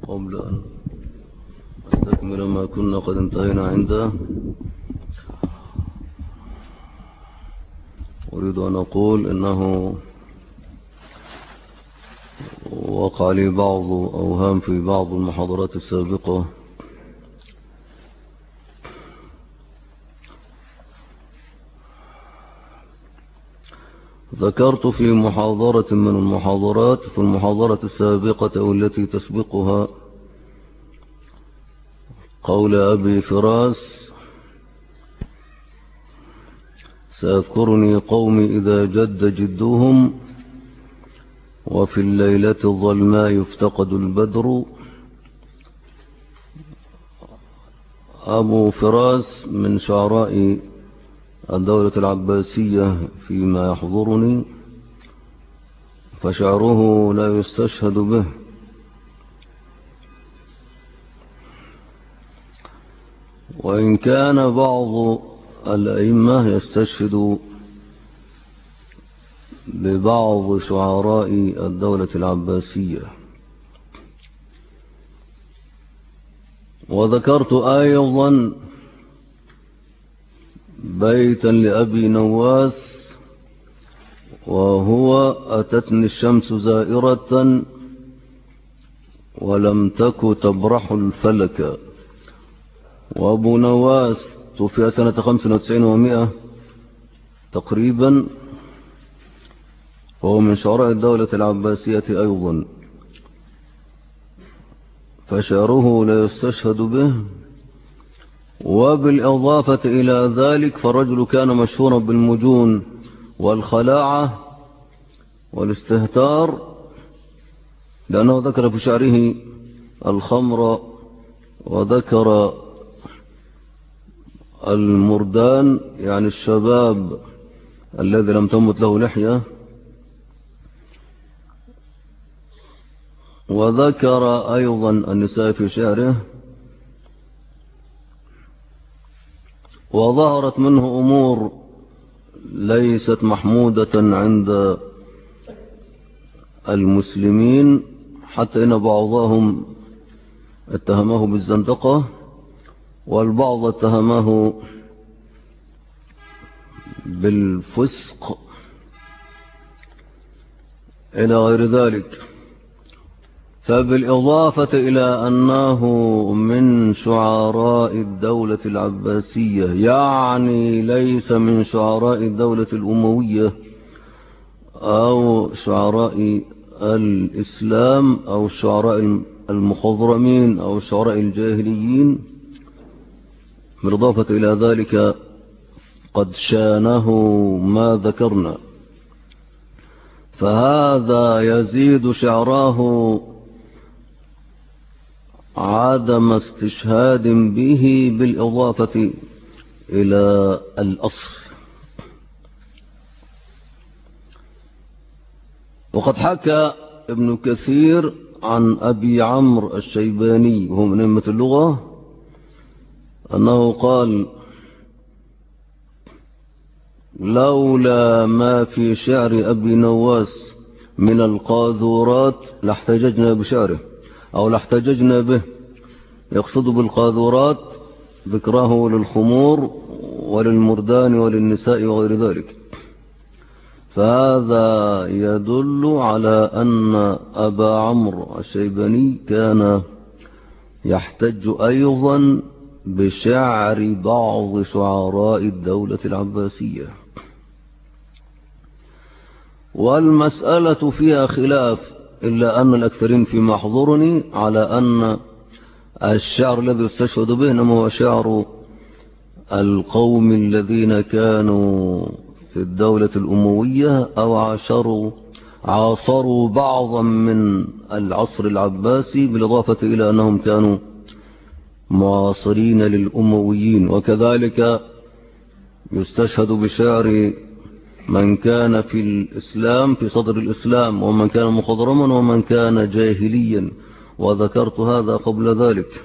قبل أن أستكمل ما كنا قد انتهينا عنده، أريد أن أقول إنه وقع لي بعض أوهام في بعض المحاضرات السابقة ذكرت في محاضرة من المحاضرات في المحاضرة السابقة أو التي تسبقها قول أبي فراس: سيذكرني قومي إذا جد جدهم وفي الليلة الظلماء يفتقد البدر. أبو فراس من شعراء الدولة العباسية فيما يحضرني، فشعره لا يستشهد به، وإن كان بعض الأئمة يستشهد ببعض شعراء الدولة العباسية. وذكرت أيضا بيتا لأبي نواس وهو: أتتني الشمس زائرة ولم تك تبرح الفلك. وأبو نواس توفي سنة 95 و100 تقريبا، وهو من شعراء الدولة العباسية أيضا، فشعره لا يستشهد به. وبالإضافة إلى ذلك فالرجل كان مشهورا بالمجون والخلاعة والاستهتار، لأنه ذكر في شعره الخمر وذكر المردان، يعني الشباب الذي لم تمت له لحية، وذكر أيضا النساء في شعره، وظهرت منه أمور ليست محمودة عند المسلمين، حتى إن بعضهم اتهمه بالزندقة والبعض اتهمه بالفسق إلى غير ذلك. فبالإضافة إلى أنه من شعراء الدولة العباسية، يعني ليس من شعراء الدولة الأموية أو شعراء الإسلام أو الشعراء المخضرمين أو الشعراء الجاهليين، بالإضافة إلى ذلك قد شانه ما ذكرنا، فهذا يزيد شعراه عدم استشهاد به بالإضافة إلى الأصل. وقد حكى ابن كثير عن أبي عمرو الشيباني وهو من أئمة اللغة أنه قال: لولا ما في شعر أبي نواس من القاذورات لاحتججنا بشعره أو لاحتججنا به. يقصد بالقاذورات ذكره للخمور وللمردان وللنساء وغير ذلك. فهذا يدل على أن أبا عمرو الشيباني كان يحتج أيضا بشعر بعض شعراء الدولة العباسية. والمسألة فيها خلاف، إلا أن الأكثرين في محضرني على أن الشعر الذي يستشهد به إنما هو شعر القوم الذين كانوا في الدولة الأموية أو عاصروا بعضا من العصر العباسي، بالإضافة إلى أنهم كانوا معاصرين للأمويين. وكذلك يستشهد بشعر من كان في الإسلام في صدر الإسلام، ومن كان مخضرما ومن كان جاهليا، وذكرت هذا قبل ذلك.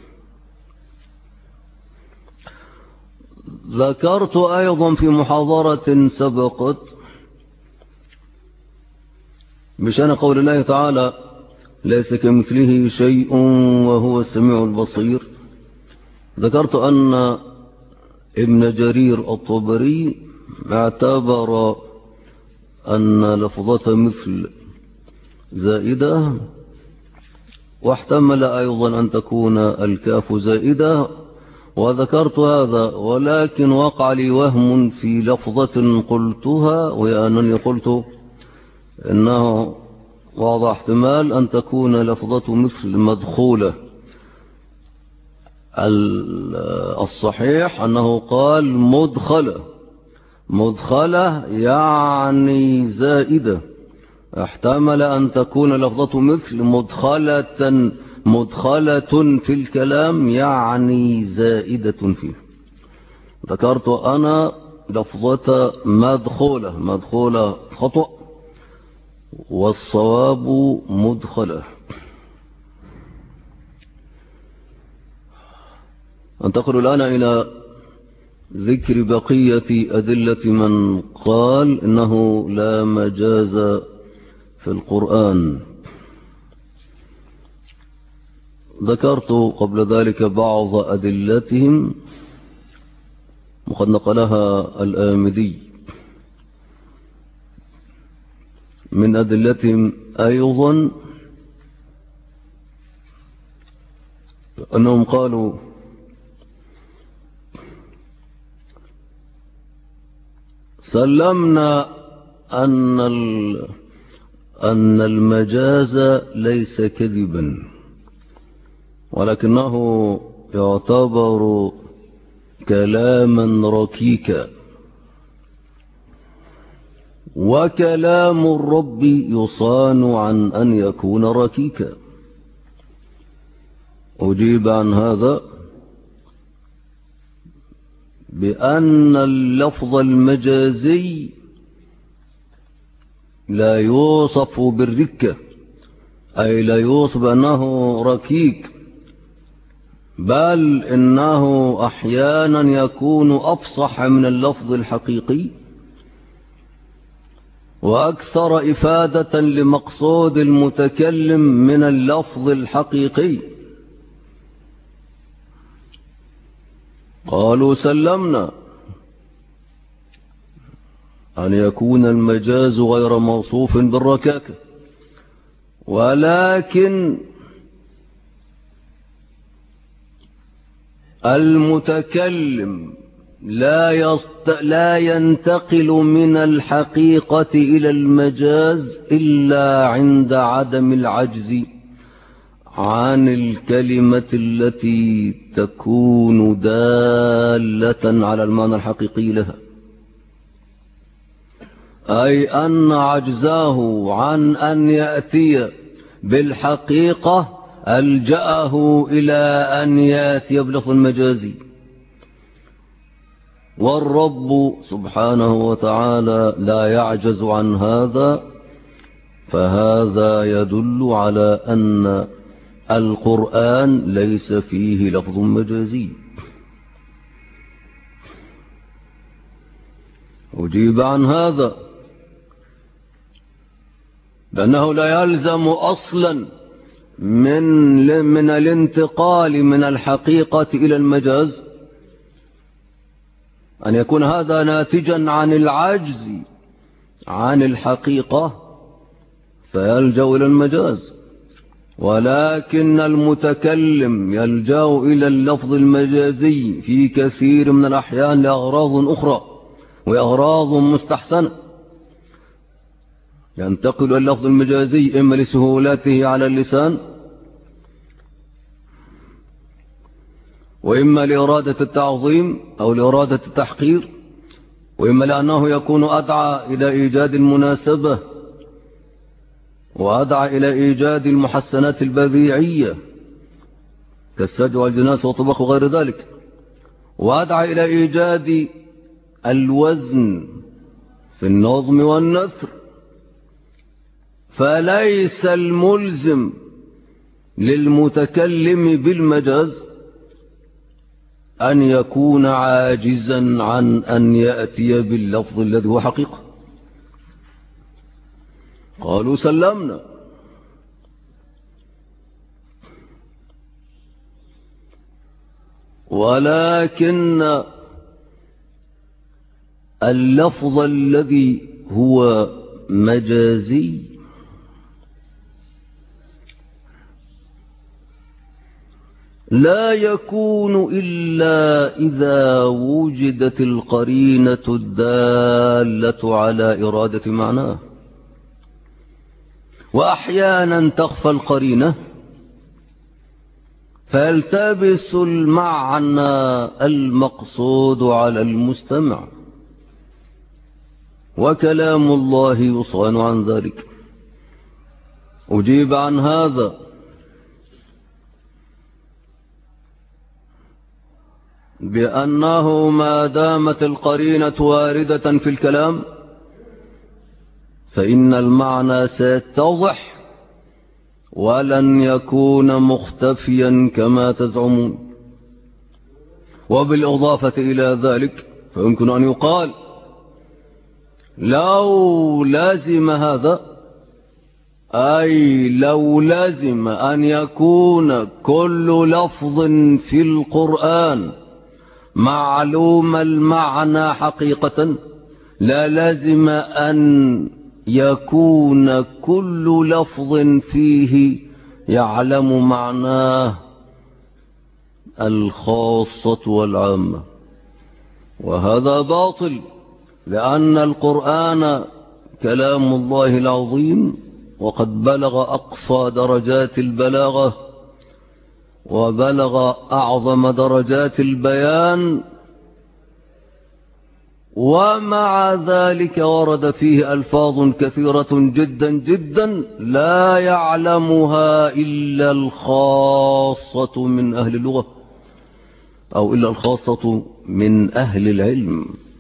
ذكرت أيضا في محاضرة سبقت بشأن قول الله تعالى: ليس كمثله شيء وهو السميع البصير. ذكرت أن ابن جرير الطبري اعتبر أن لفظة مثل زائدة، واحتمل أيضا أن تكون الكاف زائدة، وذكرت هذا، ولكن وقع لي وهم في لفظة قلتها، وهي أنني قلت إنه واضح احتمال أن تكون لفظة مثل مدخولة. الصحيح أنه قال مدخلة، مدخلة يعني زائدة، احتمل أن تكون لفظة مثل مدخلة في الكلام يعني زائدة فيه. ذكرت أنا لفظة مدخولة خطأ، والصواب مدخلة. أنتقل الآن إلى ذكر بقية أدلة من قال إنه لا مجاز في القرآن. ذكرت قبل ذلك بعض أدلتهم وقد نقلها الآمدي. من أدلتهم أيضا أنهم قالوا سلمنا أن المجاز ليس كذبا، ولكنه يعتبر كلاما ركيكا، وكلام الرب يصان عن أن يكون ركيكا. أجيب عن هذا بأن اللفظ المجازي لا يوصف بالركة، أي لا يوصف أنه ركيك، بل إنه أحيانا يكون أفصح من اللفظ الحقيقي وأكثر إفادة لمقصود المتكلم من اللفظ الحقيقي. قالوا سلمنا أن يكون المجاز غير موصوف بالركاكة، ولكن المتكلم لا ينتقل من الحقيقة إلى المجاز إلا عند عدم العجز عن الكلمة التي تكون دالة على المعنى الحقيقي لها، أي أن عجزه عن أن يأتي بالحقيقة ألجأه إلى أن يأتي بلفظ المجازي. والرب سبحانه وتعالى لا يعجز عن هذا، فهذا يدل على أن القرآن ليس فيه لفظ مجازي. أجيب عن هذا بأنه لا يلزم أصلا من الانتقال من الحقيقة إلى المجاز أن يكون هذا ناتجا عن العجز عن الحقيقة فيلجأ إلى المجاز، ولكن المتكلم يلجأ إلى اللفظ المجازي في كثير من الأحيان لأغراض أخرى وأغراض مستحسنة. ينتقل إلى اللفظ المجازي إما لسهولته على اللسان، وإما لإرادة التعظيم أو لإرادة التحقير، وإما لأنه يكون أدعى إلى إيجاد المناسبة وأدعى إلى إيجاد المحسنات البذيعية كالسجع والجناس والطبخ وغير ذلك، وأدعى إلى إيجاد الوزن في النظم والنثر. فليس الملزم للمتكلم بالمجاز أن يكون عاجزا عن أن يأتي باللفظ الذي هو حقيقة. قالوا سلمنا ولكن اللفظ الذي هو مجازي لا يكون إلا إذا وجدت القرينة الدالة على إرادة معناه، وأحيانا تخفى القرينة فيلتبس المعنى المقصود على المستمع، وكلام الله يصان عن ذلك. أجيب عن هذا بأنه ما دامت القرينة واردة في الكلام فإن المعنى سيتضح ولن يكون مختفيا كما تزعمون. وبالإضافة إلى ذلك فيمكن أن يقال لو لازم هذا، أي لو لازم أن يكون كل لفظ في القرآن معلوم المعنى حقيقة، لا لازم أن يكون كل لفظ فيه يعلم معناه الخاصة والعامة، وهذا باطل، لأن القرآن كلام الله العظيم وقد بلغ أقصى درجات البلاغة وبلغ أعظم درجات البيان، ومع ذلك ورد فيه ألفاظ كثيرة جدا جدا لا يعلمها إلا الخاصة من أهل اللغة أو إلا الخاصة من أهل العلم.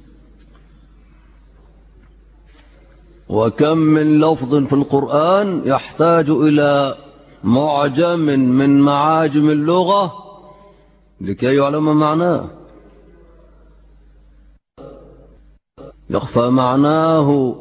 وكم من لفظ في القرآن يحتاج إلى معجم من معاجم اللغة لكي يعلم معناه، يخفى معناه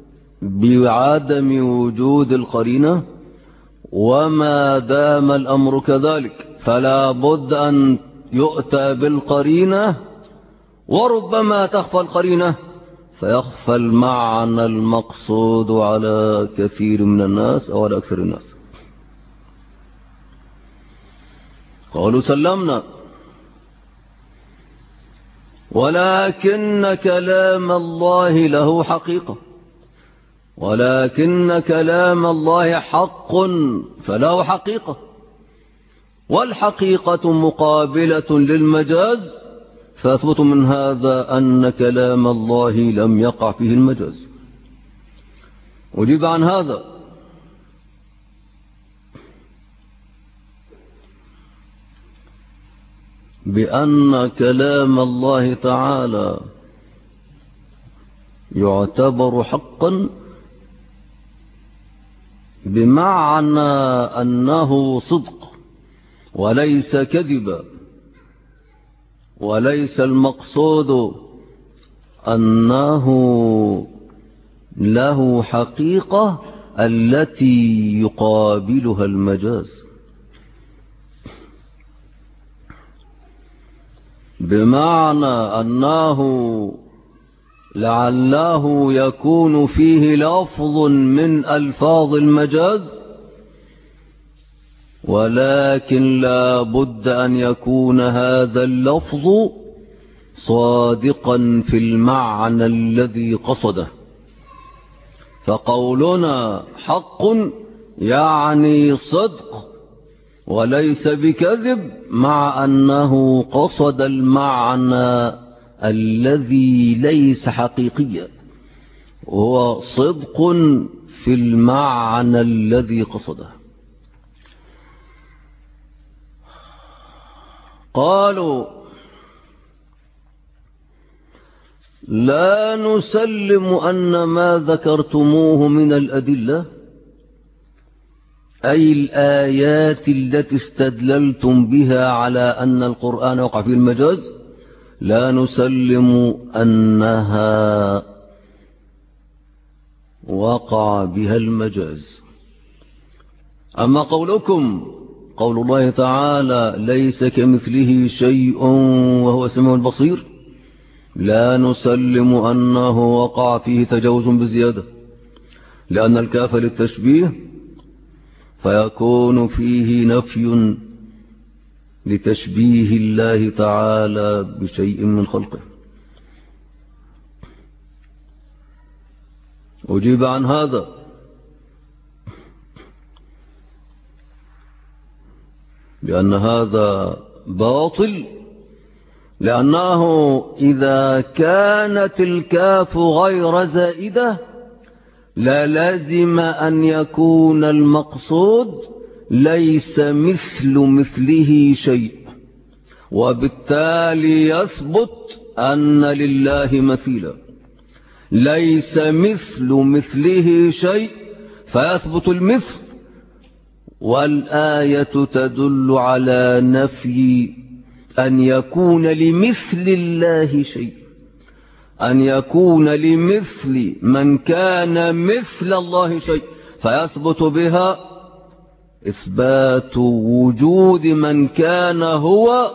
بعدم وجود القرينة. وما دام الأمر كذلك فلا بد أن يؤتى بالقرينة، وربما تخفى القرينة فيخفى المعنى المقصود على كثير من الناس أو على أكثر الناس. قالوا سلمنا، ولكن كلام الله له حقيقة، ولكن كلام الله حق فله حقيقة، والحقيقة مقابلة للمجاز، فأثبت من هذا أن كلام الله لم يقع فيه المجاز. أجيب عن هذا بأن كلام الله تعالى يعتبر حقا بمعنى أنه صدق وليس كذبا، وليس المقصود أنه له حقيقة التي يقابلها المجاز، بمعنى أنه لعله يكون فيه لفظ من ألفاظ المجاز، ولكن لا بد أن يكون هذا اللفظ صادقا في المعنى الذي قصده. فقولنا حق يعني صدق وليس بكذب، مع أنه قصد المعنى الذي ليس حقيقيا، هو صدق في المعنى الذي قصده. قالوا لا نسلم أن ما ذكرتموه من الأدلة، أي الآيات التي استدللتم بها على أن القرآن وقع في المجاز، لا نسلم أنها وقع بها المجاز. أما قولكم قول الله تعالى ليس كمثله شيء وهو السميع البصير لا نسلم أنه وقع فيه تجاوز بزيادة، لأن الكاف للتشبيه فيكون فيه نفي لتشبيه الله تعالى بشيء من خلقه. أجيب عن هذا بأن هذا باطل، لأنه إذا كانت الكاف غير زائدة للازم أن يكون المقصود ليس مثله شيء، وبالتالي يثبت أن لله مثيلا. ليس مثله شيء فيثبت المثل، والآية تدل على نفي أن يكون لمثل الله شيء، أن يكون لمثل من كان مثل الله شيء، فيثبت بها إثبات وجود من كان هو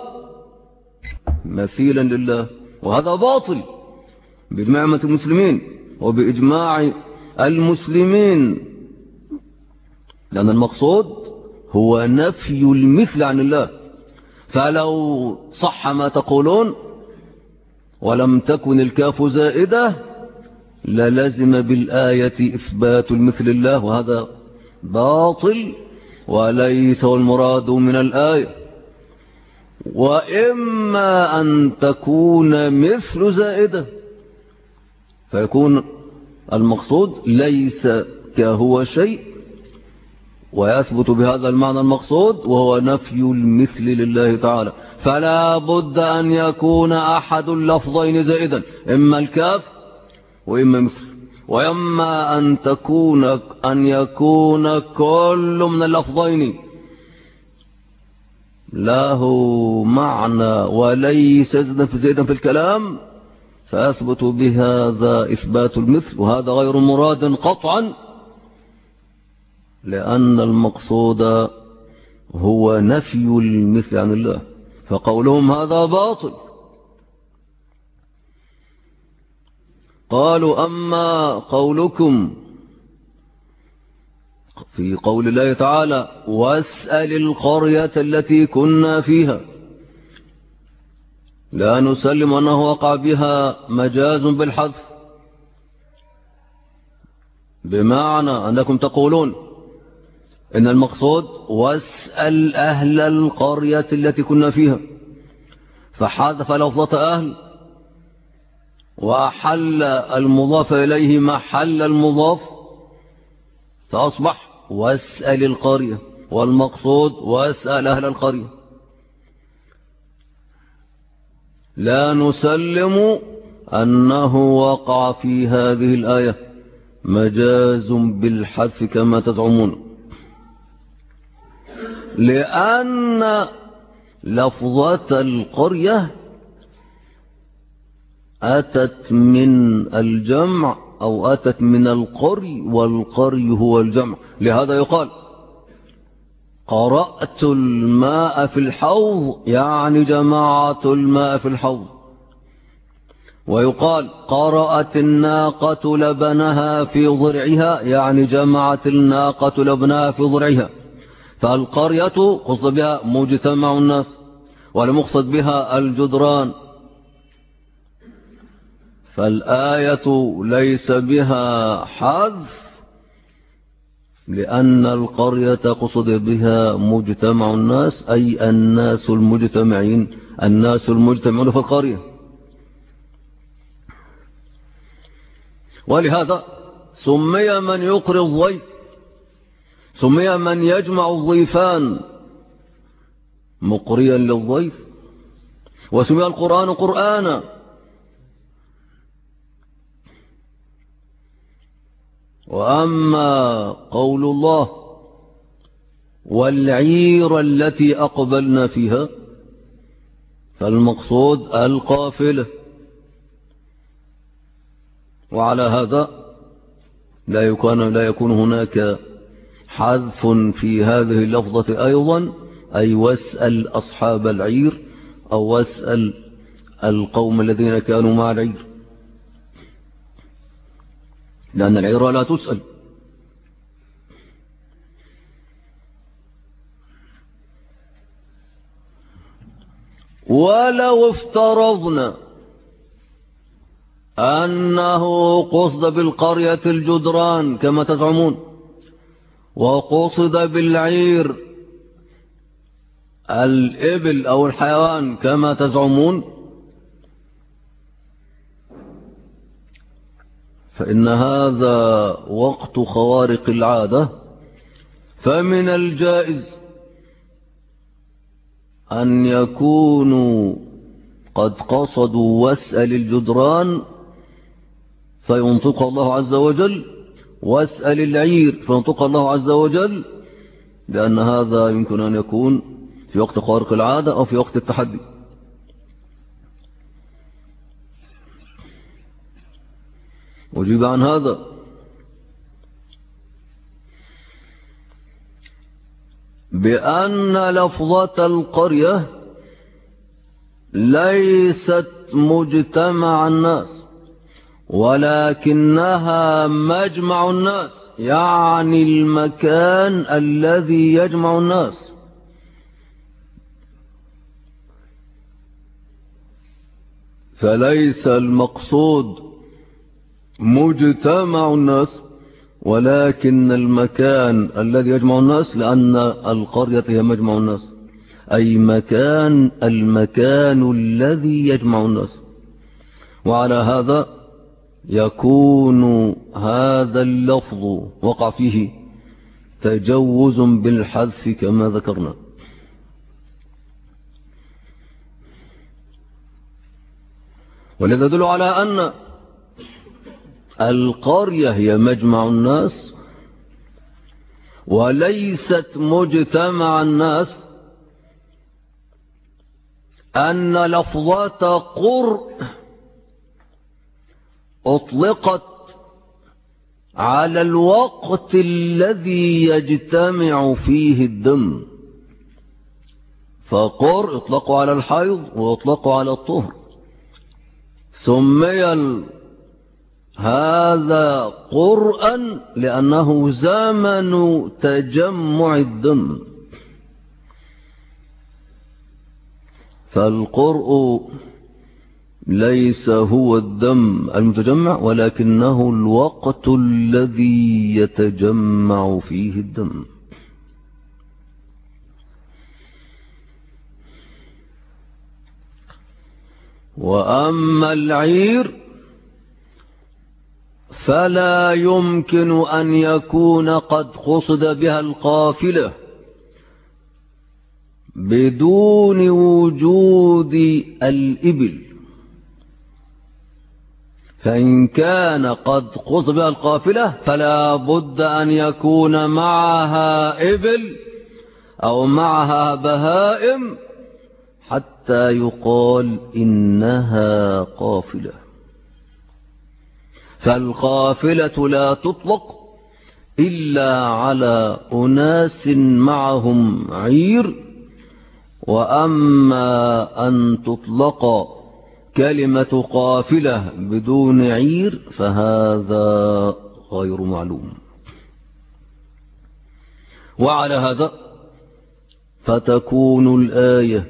مثيلا لله، وهذا باطل بإجماع المسلمين وبإجماع المسلمين، لأن المقصود هو نفي المثل عن الله. فلو صح ما تقولون ولم تكن الكاف زائدة للزم بالآية إثبات المثل الله، وهذا باطل وليس المراد من الآية. وإما أن تكون مثل زائدة فيكون المقصود ليس كهو شيء، ويثبت بهذا المعنى المقصود وهو نفي المثل لله تعالى. فلا بد أن يكون أحد اللفظين زائدا، إما الكاف وإما مثل، وإما أن يكون كل من اللفظين له معنى وليس زائدا في الكلام، فأثبت بهذا إثبات المثل، وهذا غير مراد قطعا، لأن المقصود هو نفي المثل عن الله، فقولهم هذا باطل. قالوا أما قولكم في قول الله تعالى واسأل القرية التي كنا فيها، لا نسلم أنه وقع بها مجاز بالحذف، بمعنى أنكم تقولون إن المقصود واسأل أهل القرية التي كنا فيها، فحذف لفظة أهل وحل المضاف إليه محل المضاف، فأصبح واسأل القرية، والمقصود واسأل أهل القرية. لا نسلم أنه وقع في هذه الآية مجاز بالحذف كما تزعمون، لأن لفظة القرية أتت من الجمع أو أتت من القري، والقري هو الجمع. لهذا يقال قرأت الماء في الحوض يعني جمعت الماء في الحوض، ويقال قرأت الناقة لبنها في ضرعها يعني جمعت الناقة لبنها في ضرعها. فالقرية قصد بها مجتمع الناس، ولمقصد بها الجدران، فالآية ليس بها حذف، لأن القرية قصد بها مجتمع الناس، أي الناس المجتمعين في القرية. ولهذا سمي من يقري الضيف، سمي من يجمع الضيفان مقريا للضيف، وسمي القرآن قرآنا. وأما قول الله والعير التي أقبلنا فيها، فالمقصود القافلة، وعلى هذا لا يكون هناك حذف في هذه اللفظة أيضا، أي واسأل أصحاب العير أو واسأل القوم الذين كانوا مع العير، لأن العير لا تسأل. ولو افترضنا أنه قصد بالقرية الجدران كما تزعمون، وقصد بالعير الإبل أو الحيوان كما تزعمون، فإن هذا وقت خوارق العادة، فمن الجائز أن يكونوا قد قصدوا واسأل الجدران فينطق الله عز وجل، واسأل العير فينطق الله عز وجل، لأن هذا يمكن أن يكون في وقت خوارق العادة أو في وقت التحدي. أجيب عن هذا بأن لفظة القرية ليست مجتمع الناس، ولكنها مجمع الناس، يعني المكان الذي يجمع الناس. فليس المقصود مجتمع الناس، ولكن المكان الذي يجمع الناس، لأن القرية هي مجمع الناس، أي المكان الذي يجمع الناس. وعلى هذا يكون هذا اللفظ وقع فيه تجوز بالحذف كما ذكرنا. ولذا يدل على أن القرية هي مجمع الناس وليست مجتمع الناس، أن لفظة قرء أطلقت على الوقت الذي يجتمع فيه الدم، فقرء يطلق على الحيض ويطلق على الطهر. سمي هذا قرءا لأنه زمن تجمع الدم، فالقرء ليس هو الدم المتجمع، ولكنه الوقت الذي يتجمع فيه الدم. وأما العير فلا يمكن أن يكون قد قصد بها القافلة بدون وجود الإبل، فإن كان قد قصد بها القافلة فلا بد أن يكون معها إبل أو معها بهائم حتى يقال إنها قافلة. فالقافلة لا تطلق إلا على أناس معهم عير، وأما أن تطلق كلمة قافلة بدون عير فهذا غير معلوم. وعلى هذا فتكون الآية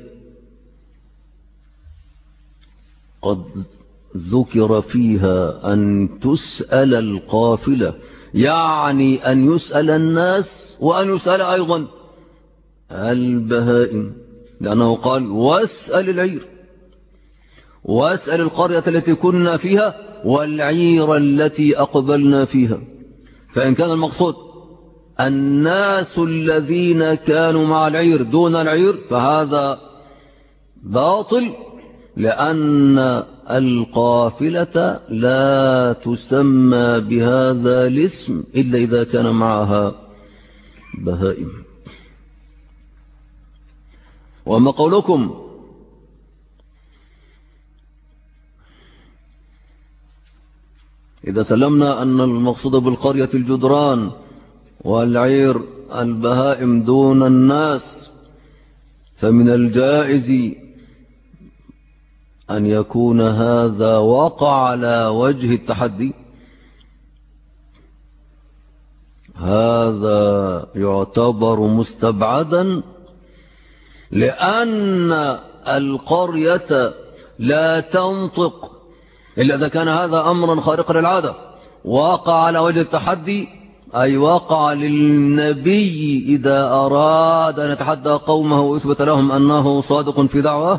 قد ذكر فيها أن تسأل القافلة، يعني أن يسأل الناس وأن يسأل أيضا البهائم، لأنه قال واسأل العير، واسأل القرية التي كنا فيها والعير التي أقبلنا فيها. فإن كان المقصود الناس الذين كانوا مع العير دون العير فهذا باطل، لأن القافلة لا تسمى بهذا الاسم إلا إذا كان معها بهائم. وما قولكم إذا سلمنا أن المقصود بالقرية الجدران والعير البهائم دون الناس، فمن الجائز أن يكون هذا وقع على وجه التحدي. هذا يعتبر مستبعدا، لأن القرية لا تنطق إلا إذا كان هذا أمرا خارقا للعادة. وقع على وجه التحدي أي وقع للنبي إذا أراد أن يتحدى قومه ويثبت لهم أنه صادق في دعوة.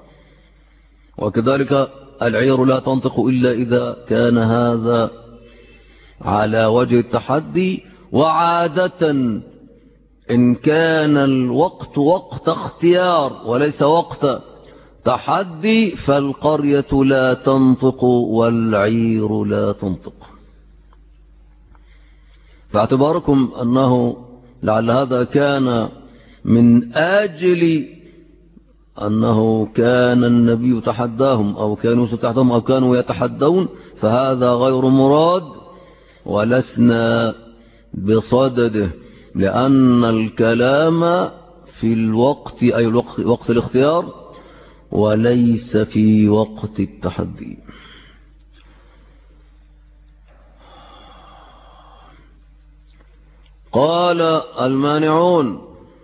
وكذلك العير لا تنطق إلا إذا كان هذا على وجه التحدي. وعادة إن كان الوقت وقت اختيار وليس وقت تحدي فالقرية لا تنطق والعير لا تنطق. فاعتباركم أنه لعل هذا كان من أجل أنه كان النبي يتحداهم أو كانوا يتحدون أو كانوا يتحدون، فهذا غير مراد ولسنا بصدده، لأن الكلام في الوقت أي وقت الاختيار وليس في وقت التحدي. قال المانعون: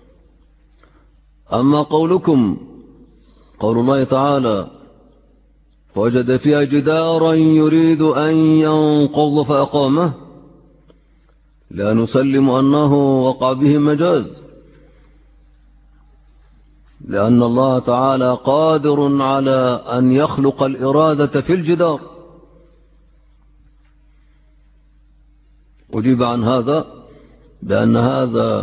أما قولكم قول الله تعالى: فوجد فيها جدارا يريد أن ينقض فأقامه، لا نسلم أنه وقع به مجاز، لأن الله تعالى قادر على أن يخلق الإرادة في الجدار. أجيب عن هذا بأن هذا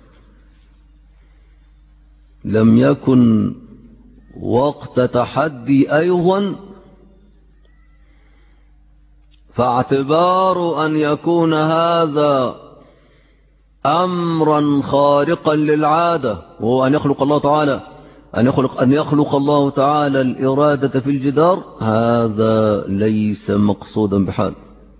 لم يكن وقت تحدي أيضا، فاعتبار أن يكون هذا أمرا خارقا للعادة وهو أن يخلق الله تعالى أن يخلق الله تعالى الإرادة في الجدار، هذا ليس مقصودا بحال.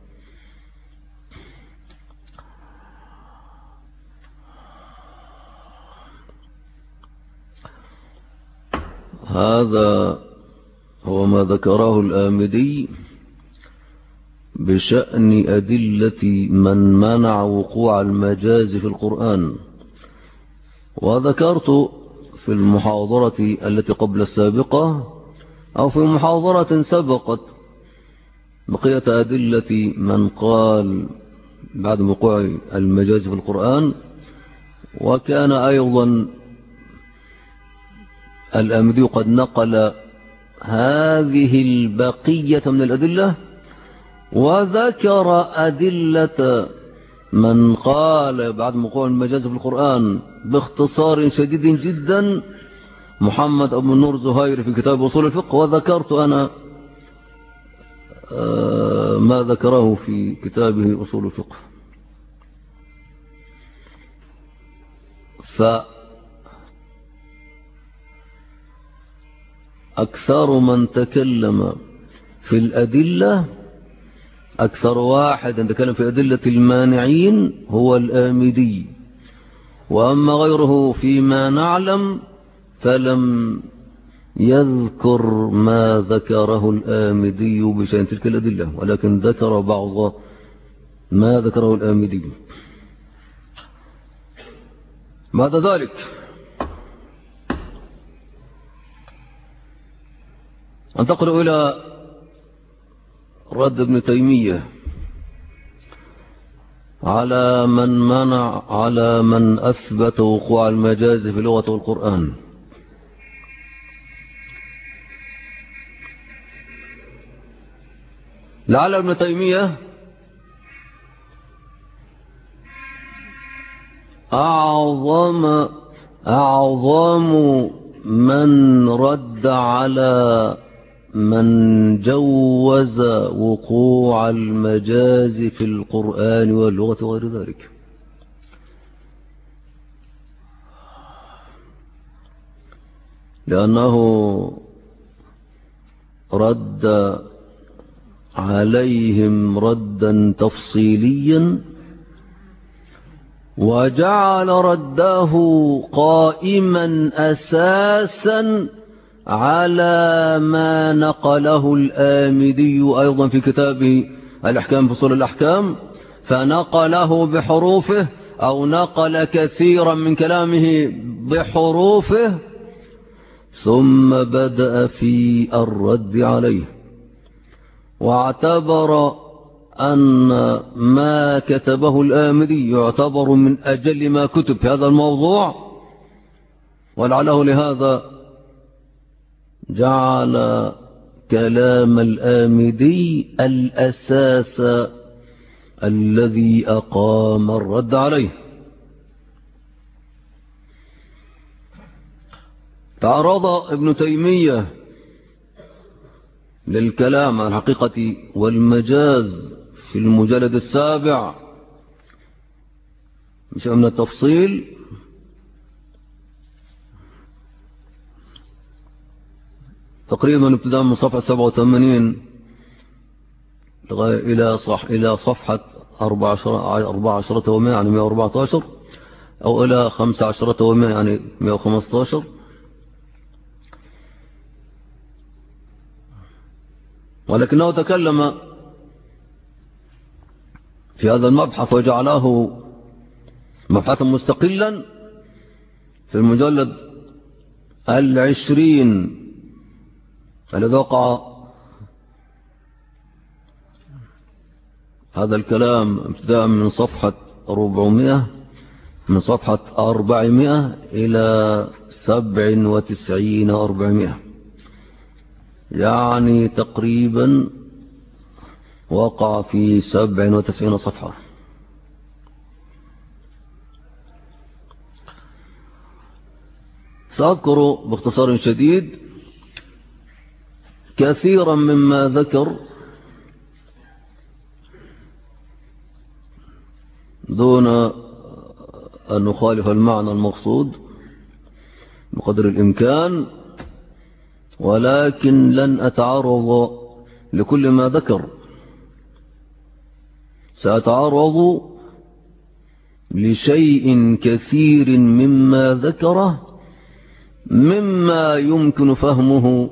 هذا هو ما ذكره الآمدي بشأن أدلة من منع وقوع المجاز في القرآن. وذكرت في المحاضرة التي قبل السابقة أو في محاضرة سبقت بقية أدلة من قال بعد وقوع المجاز في القرآن. وكان أيضا الآمدي قد نقل هذه البقية من الأدلة، وذكر أدلة من قال بعد وقوع المجاز في القرآن باختصار شديد جدا، محمد أبو النور زهير في كتاب أصول الفقه. وذكرت أنا ما ذكره في كتابه أصول الفقه. فأكثر من تكلم في الأدلة، أكثر واحد تكلم في أدلة المانعين هو الآمدي، وأما غيره فيما نعلم فلم يذكر ما ذكره الآمدي بشأن تلك الأدلة، ولكن ذكر بعض ما ذكره الآمدي. بعد ذلك انتقل إلى رد ابن تيمية على من أثبت وقوع المجاز في اللغة والقرآن. لعل ابن تيمية أعظم من رد على من جوز وقوع المجاز في القرآن واللغة وغير ذلك، لأنه رد عليهم ردا تفصيليا وجعل رده قائما أساسا على ما نقله الآمدي أيضا في كتابه الأحكام فصول الأحكام، فنقله بحروفه أو نقل كثيرا من كلامه بحروفه، ثم بدأ في الرد عليه، واعتبر أن ما كتبه الآمدي يعتبر من أجل ما كتب في هذا الموضوع، ولعله لهذا جعل كلام الآمدي الأساس الذي أقام الرد عليه. تعرض ابن تيمية للكلام عن الحقيقة والمجاز في المجلد 7 مش من التفصيل، تقريبا ابتداء من صفحة 87 إلى صفحة 14 و100 يعني 114، أو إلى 15 و100 يعني 115. ولكنه تكلم في هذا المبحث وجعله مبحثا مستقلا في المجلد 20 الذي وقع هذا الكلام ابتداء من صفحة 400 من صفحة 400 إلى 97 400، يعني تقريبا وقع في 97 صفحة. سأذكر باختصار شديد كثيرا مما ذكر دون أن نخالف المعنى المقصود بقدر الإمكان، ولكن لن أتعرض لكل ما ذكر، سأتعرض لشيء كثير مما ذكره مما يمكن فهمه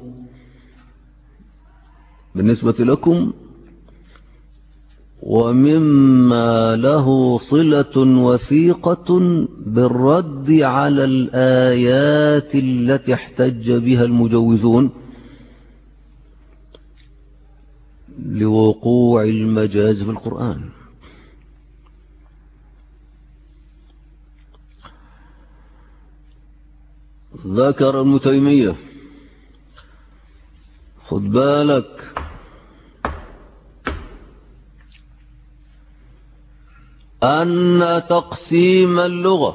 بالنسبة لكم، ومما له صلة وثيقة بالرد على الآيات التي احتج بها المجوزون لوقوع المجاز في القرآن. ذكر ابن تيمية، خد بالك، أن تقسيم اللغة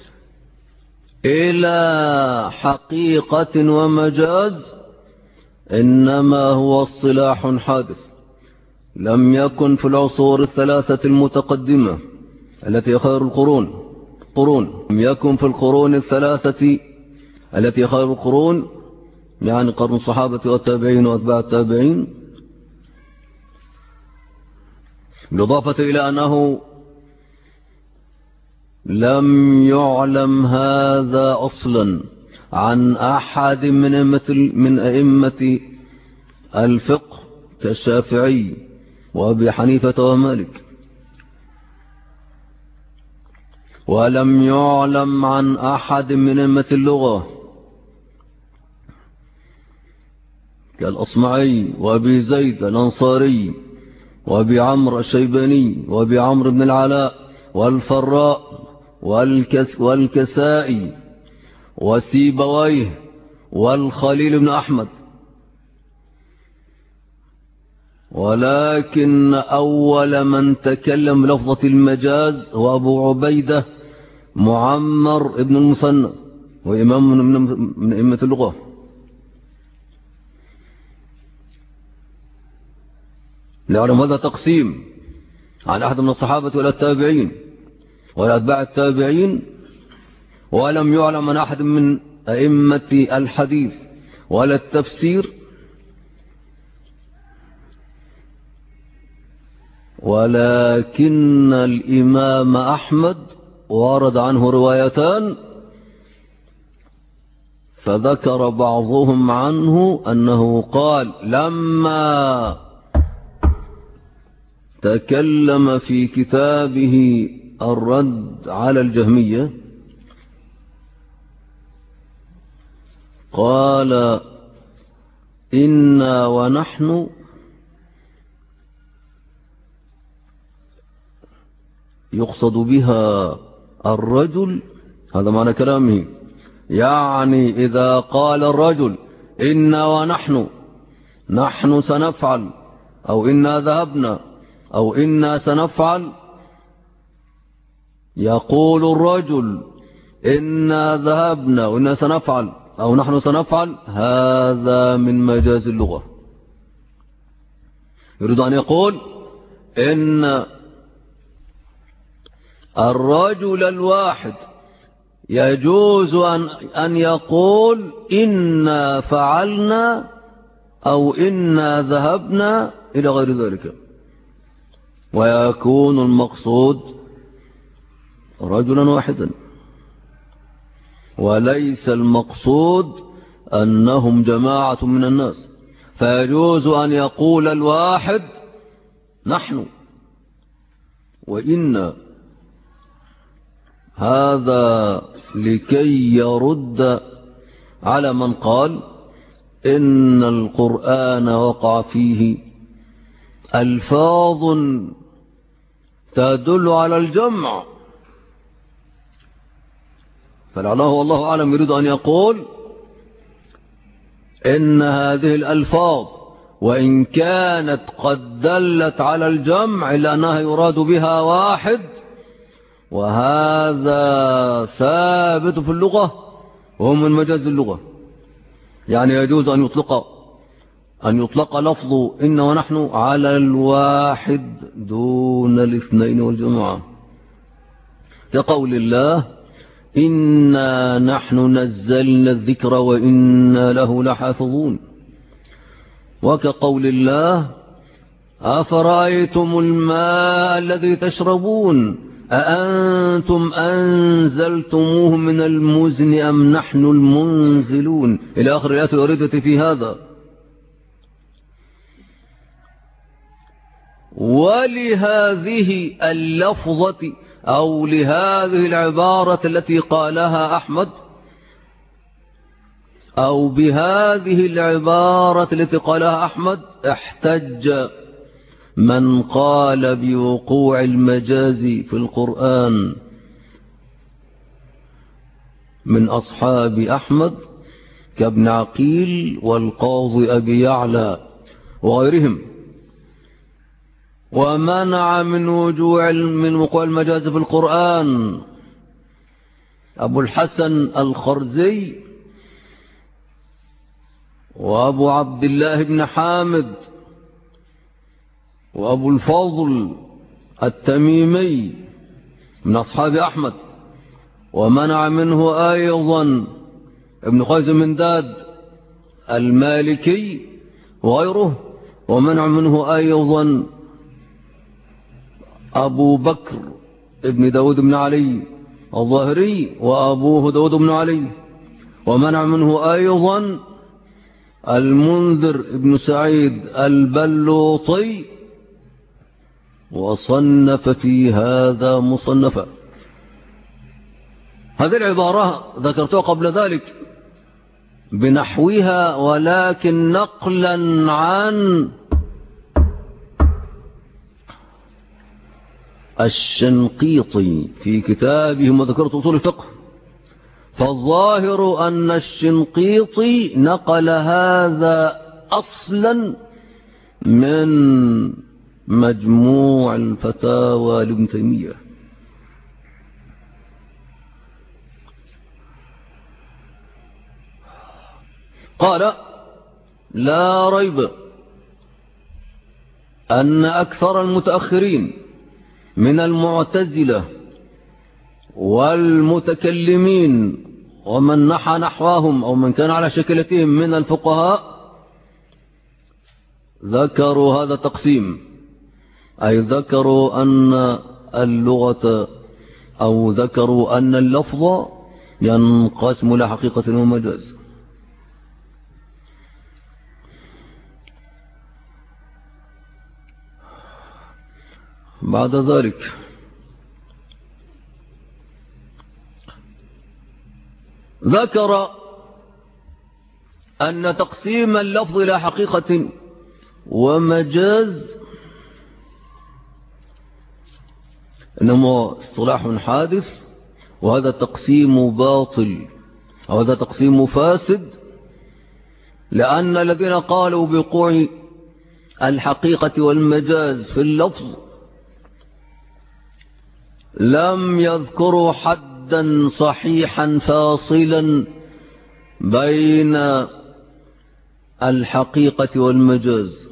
إلى حقيقة ومجاز إنما هو اصطلاح حادث، لم يكن في العصور الثلاثة المتقدمة التي خير القرون، لم يكن في القرون الثلاثة التي خير القرون، يعني قرن الصحابة والتابعين وأتباع التابعين، بالإضافة إلى أنه لم يعلم هذا أصلا عن أحد من أئمة الفقه كالشافعي وأبي حنيفة ومالك، ولم يعلم عن أحد من أئمة اللغة كالأصمعي وأبي زيد الأنصاري وأبي عمرو الشيباني وأبي عمرو بن العلاء والفراء والكسائي وسيبويه والخليل بن أحمد، ولكن أول من تكلم بلفظة المجاز هو أبو عبيدة معمر ابن المثنى، وإمام من أئمة اللغة. لأنه هذا تقسيم عن أحد من الصحابة ولا التابعين ولا أتباع التابعين، ولم يعلم عن أحد من أئمة الحديث ولا التفسير، ولكن الإمام أحمد ورد عنه روايتان، فذكر بعضهم عنه أنه قال لما تكلم في كتابه الرد على الجهمية قال إنا ونحن يقصد بها الرجل، هذا معنى كلامه، يعني إذا قال الرجل إنا ونحن، نحن سنفعل، أو إنا ذهبنا، أو إنا سنفعل، يقول الرجل إنا ذهبنا وإنا سنفعل أو نحن سنفعل، هذا من مجاز اللغة. يريد أن يقول إن الرجل الواحد يجوز أن يقول إنا فعلنا أو إنا ذهبنا إلى غير ذلك، ويكون المقصود رجلا واحدا، وليس المقصود أنهم جماعة من الناس، فيجوز أن يقول الواحد نحن وإنا، هذا لكي يرد على من قال إن القرآن وقع فيه ألفاظ تدل على الجمع، فلعله والله أعلم يريد أن يقول إن هذه الألفاظ وإن كانت قد دلت على الجمع إلا أنها يراد بها واحد، وهذا ثابت في اللغة وهو من مجاز اللغة. يعني يجوز أن يطلق لفظ إن ونحن على الواحد دون الاثنين والجماعة، كقول الله إنا نحن نزلنا الذكر وإنا له لحافظون، وكقول الله أفرأيتم الماء الذي تشربون أأنتم أنزلتموه من المزن أم نحن المنزلون، إلى آخر الآيات الواردة في هذا. ولهذه اللفظة أو لهذه العبارة التي قالها أحمد، أو بهذه العبارة التي قالها أحمد، احتج من قال بوقوع المجاز في القرآن من أصحاب أحمد كابن عقيل والقاضي أبي يعلى وغيرهم، ومنع من وقوع المجاز في القرآن أبو الحسن الخرزي وأبو عبد الله بن حامد وأبو الفضل التميمي من أصحاب أحمد، ومنع منه أيضا ابن قيس منداد المالكي وغيره، ومنع منه أيضا أبو بكر ابن داود بن علي الظاهري وأبوه داود بن علي، ومنع منه أيضا المنذر ابن سعيد البلوطي، وصنف في هذا مصنفا. هذه العبارة ذكرتها قبل ذلك بنحوها، ولكن نقلا عن الشنقيطي في كتابه مذكرة أصول الفقه، فالظاهر أن الشنقيطي نقل هذا أصلا من مجموع الفتاوى لابن تيمية. قال لا ريب أن أكثر المتأخرين من المعتزلة والمتكلمين ومن نحى نحواهم أو من كان على شكلتهم من الفقهاء ذكروا هذا التقسيم، أي ذكروا أن اللغة أو ذكروا أن اللفظ ينقسم إلى حقيقة ومجاز. بعد ذلك ذكر أن تقسيم اللفظ إلى حقيقة ومجاز إنما اصطلاح حادث، وهذا تقسيم باطل أو هذا تقسيم فاسد، لأن الذين قالوا بوقوع الحقيقة والمجاز في اللفظ لم يذكروا حدا صحيحا فاصلا بين الحقيقة والمجاز.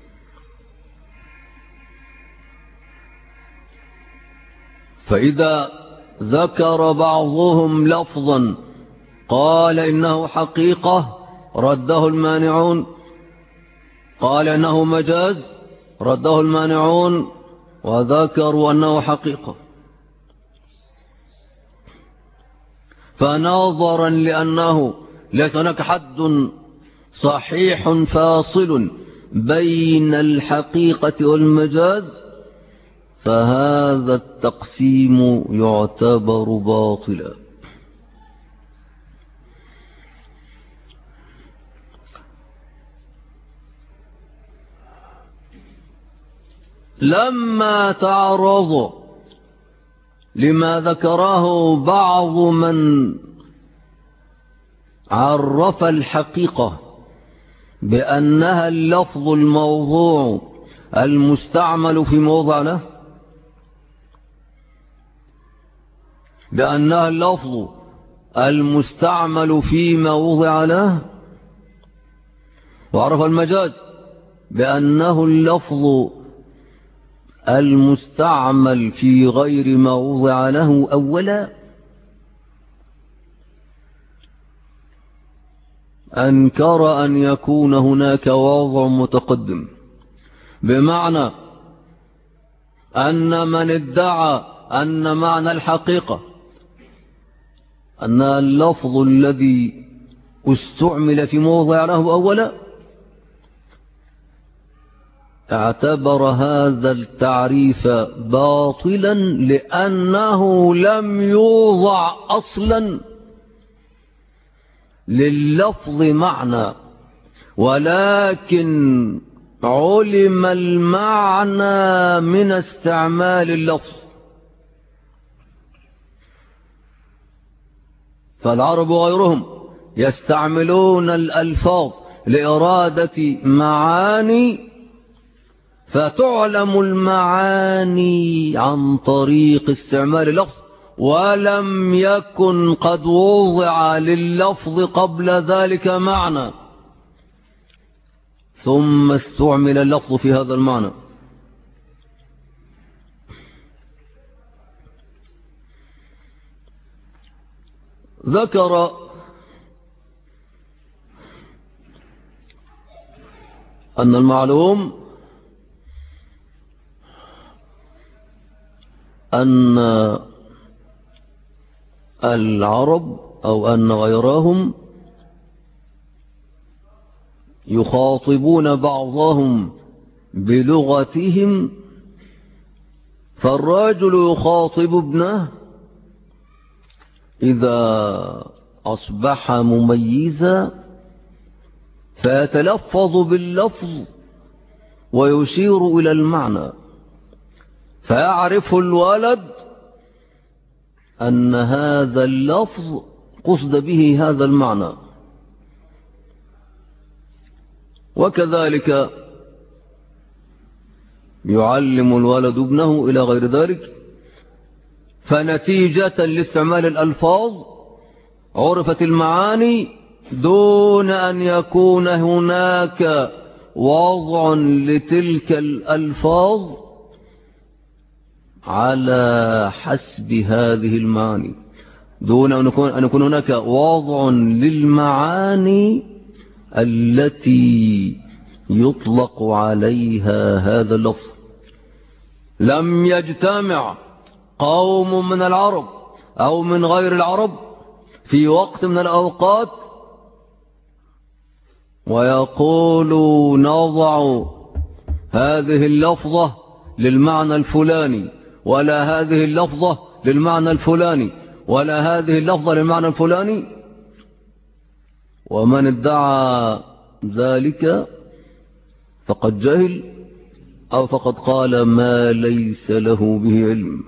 فإذا ذكر بعضهم لفظا قال إنه حقيقة رده المانعون، قال إنه مجاز رده المانعون، وذكروا أنه حقيقة. فنظرا لأنه ليس هناك حد صحيح فاصل بين الحقيقة والمجاز، فهذا التقسيم يعتبر باطلا. لما تعرض لما ذكره بعض من عرف الحقيقة بأنها اللفظ الموضوع المستعمل في موضع له، بأنها اللفظ المستعمل فيما وضع له، وعرف المجاز بأنه اللفظ المستعمل في غير ما وضع له أولا، أنكر أن يكون هناك وضع متقدم، بمعنى أن من ادعى أن معنى الحقيقة أن اللفظ الذي استعمل في موضع له أولا اعتبر هذا التعريف باطلا، لأنه لم يوضع أصلا لللفظ معنى، ولكن علم المعنى من استعمال اللفظ. فالعرب وغيرهم يستعملون الألفاظ لإرادة معاني، فتعلم المعاني عن طريق استعمال اللفظ، ولم يكن قد وضع لللفظ قبل ذلك معنى ثم استعمل اللفظ في هذا المعنى. ذكر أن المعلوم أن العرب أو أن غيرهم يخاطبون بعضهم بلغتهم، فالرجل يخاطب ابنه إذا أصبح مميزا فيتلفظ باللفظ ويشير إلى المعنى، فيعرف الولد أن هذا اللفظ قصد به هذا المعنى. وكذلك يعلم الولد ابنه إلى غير ذلك، فنتيجة لاستعمال الألفاظ عرفت المعاني دون أن يكون هناك وضع لتلك الألفاظ على حسب هذه المعاني، دون أن يكون هناك وضع للمعاني التي يطلق عليها هذا اللفظ. لم يجتمع قوم من العرب أو من غير العرب في وقت من الأوقات ويقول نضع هذه اللفظة للمعنى الفلاني ولا هذه اللفظة للمعنى الفلاني ولا هذه اللفظة للمعنى الفلاني، ومن ادعى ذلك فقد جهل أو فقد قال ما ليس له به علم.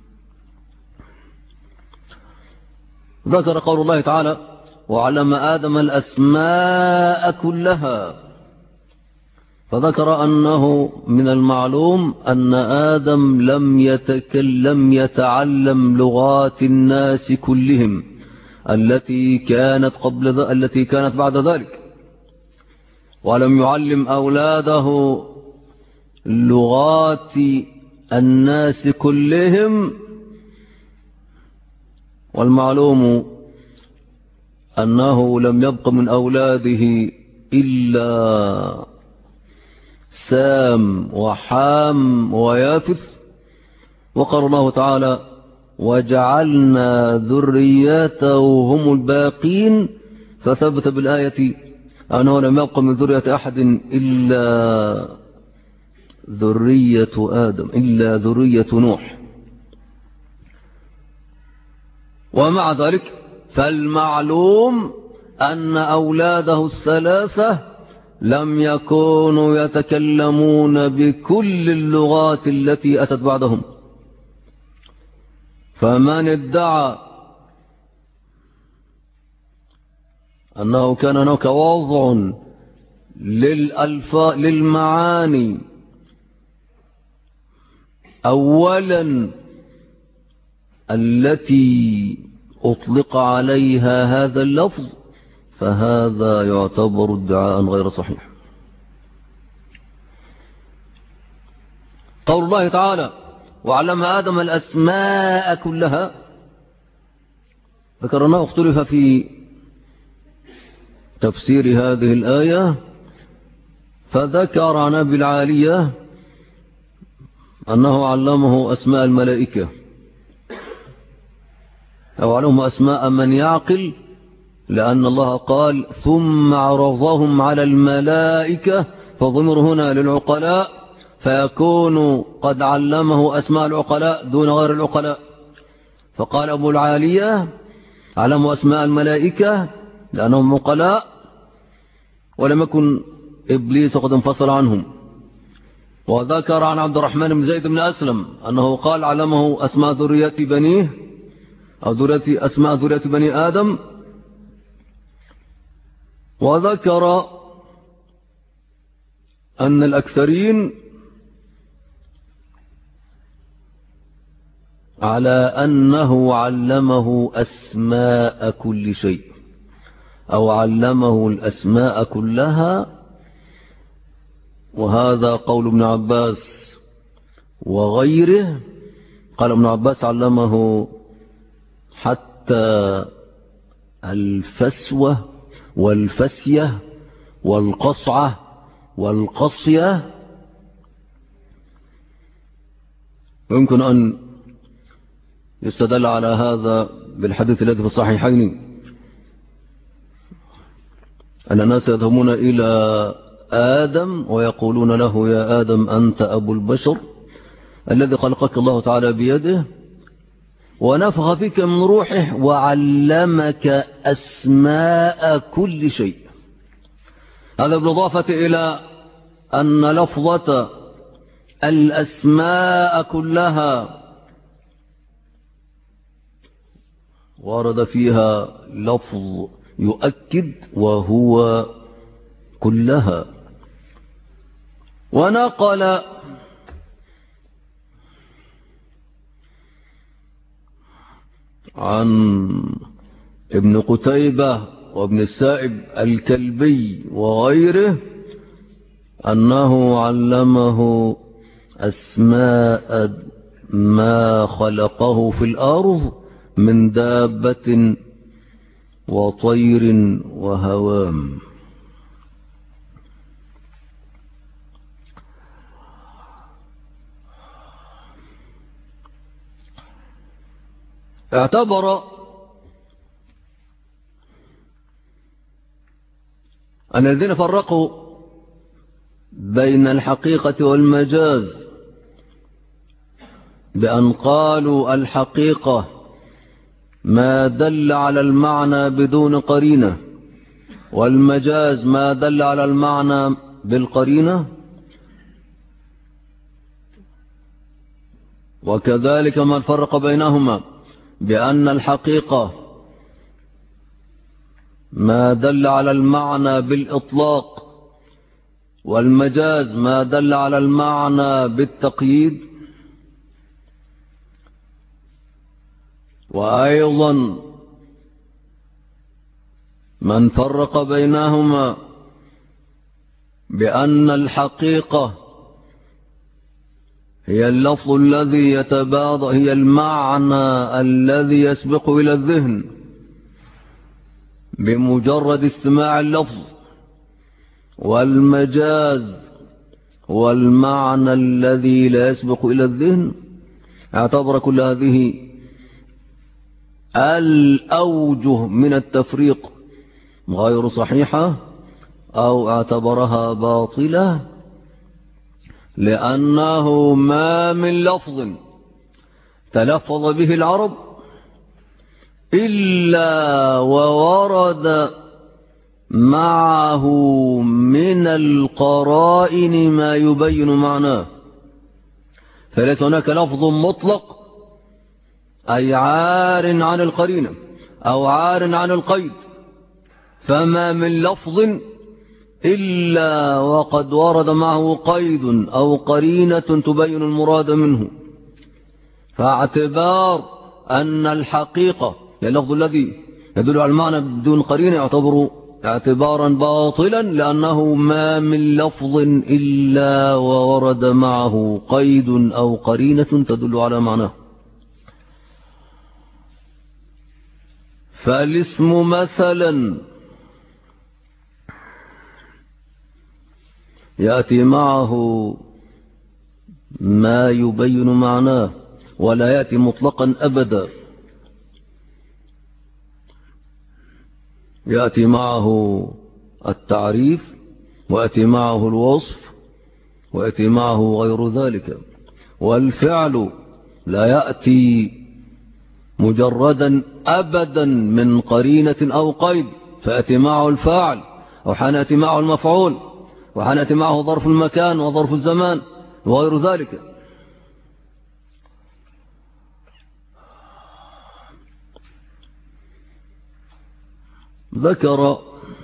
ذكر قول الله تعالى وعلم آدم الأسماء كلها، فذكر أنه من المعلوم أن آدم لم يتعلم لغات الناس كلهم التي كانت بعد ذلك، ولم يعلم أولاده لغات الناس كلهم. والمعلوم أنه لم يبق من أولاده إلا سام وحام ويافث. وقال الله تعالى وجعلنا ذريته هم الباقين، فثبت بالآية أنه لم يبق من ذرية أحد إلا ذرية آدم إلا ذرية نوح. ومع ذلك فالمعلوم أن أولاده الثلاثة لم يكونوا يتكلمون بكل اللغات التي أتت بعدهم. فمن ادعى أنه كان هناك وضع للمعاني أولا التي أطلق عليها هذا اللفظ فهذا يعتبر ادعاء غير صحيح. قول الله تعالى وعلم آدم الأسماء كلها، ذكرنا اختلف في تفسير هذه الآية، فذكر عن أبي العالية أنه علمه أسماء الملائكة أو علمه أسماء من يعقل، لأن الله قال ثم عرضهم على الملائكة، فضمر هنا للعقلاء فيكون قد علمه أسماء العقلاء دون غير العقلاء. فقال أبو العالية علموا أسماء الملائكة لأنهم عقلاء، ولم يكن إبليس قد انفصل عنهم. وذكر عن عبد الرحمن بن زيد بن أسلم أنه قال علمه أسماء ذرية بنيه أو أسماء ذرية بني آدم. وذكر أن الأكثرين على أنه علمه أسماء كل شيء أو علمه الأسماء كلها، وهذا قول ابن عباس وغيره. قال ابن عباس علمه حتى الفسوة والفسية والقصعة والقصية. يمكن أن يستدل على هذا بالحديث الذي في الصحيحين أن الناس يذهبون إلى آدم ويقولون له يا آدم أنت أبو البشر الذي خلقك الله تعالى بيده ونفخ فيك من روحه وعلمك أسماء كل شيء. هذا بالإضافة إلى أن لفظة الأسماء كلها ورد فيها لفظ يؤكد وهو كلها. ونقل عن ابن قتيبة وابن السائب الكلبي وغيره أنه علمه أسماء ما خلقه في الأرض من دابة وطير وهوام. اعتبر أن الذين فرقوا بين الحقيقة والمجاز بأن قالوا الحقيقة ما دل على المعنى بدون قرينة، والمجاز ما دل على المعنى بالقرينة، وكذلك من فرق بينهما بأن الحقيقة ما دل على المعنى بالإطلاق، والمجاز ما دل على المعنى بالتقييد. وأيضا من فرق بينهما بأن الحقيقة هي اللفظ الذي يتبادر، هي المعنى الذي يسبق إلى الذهن بمجرد استماع اللفظ، والمجاز هو المعنى الذي لا يسبق إلى الذهن. اعتبر كل هذه الأوجه من التفريق غير صحيحة، أو اعتبرها باطلة، لأنه ما من لفظ تلفظ به العرب إلا وورد معه من القرائن ما يبين معناه. فليس هناك لفظ مطلق أي عار عن القرينة أو عار عن القيد، فما من لفظ إلا وقد ورد معه قيد أو قرينة تبين المراد منه. فاعتبار أن الحقيقة هي اللفظ الذي يدل على المعنى بدون قرينة يعتبر اعتبارا باطلا، لأنه ما من لفظ إلا وورد معه قيد أو قرينة تدل على معناه. فالاسم مثلا يأتي معه ما يبين معناه، ولا يأتي مطلقا أبدا. يأتي معه التعريف، ويأتي معه الوصف، ويأتي معه غير ذلك. والفعل لا يأتي مجردا أبدا من قرينة أو قيد، فيأتي معه الفاعل، وحين يأتي معه المفعول، وحين يأتي معه ظرف المكان وظرف الزمان وغير ذلك. ذكر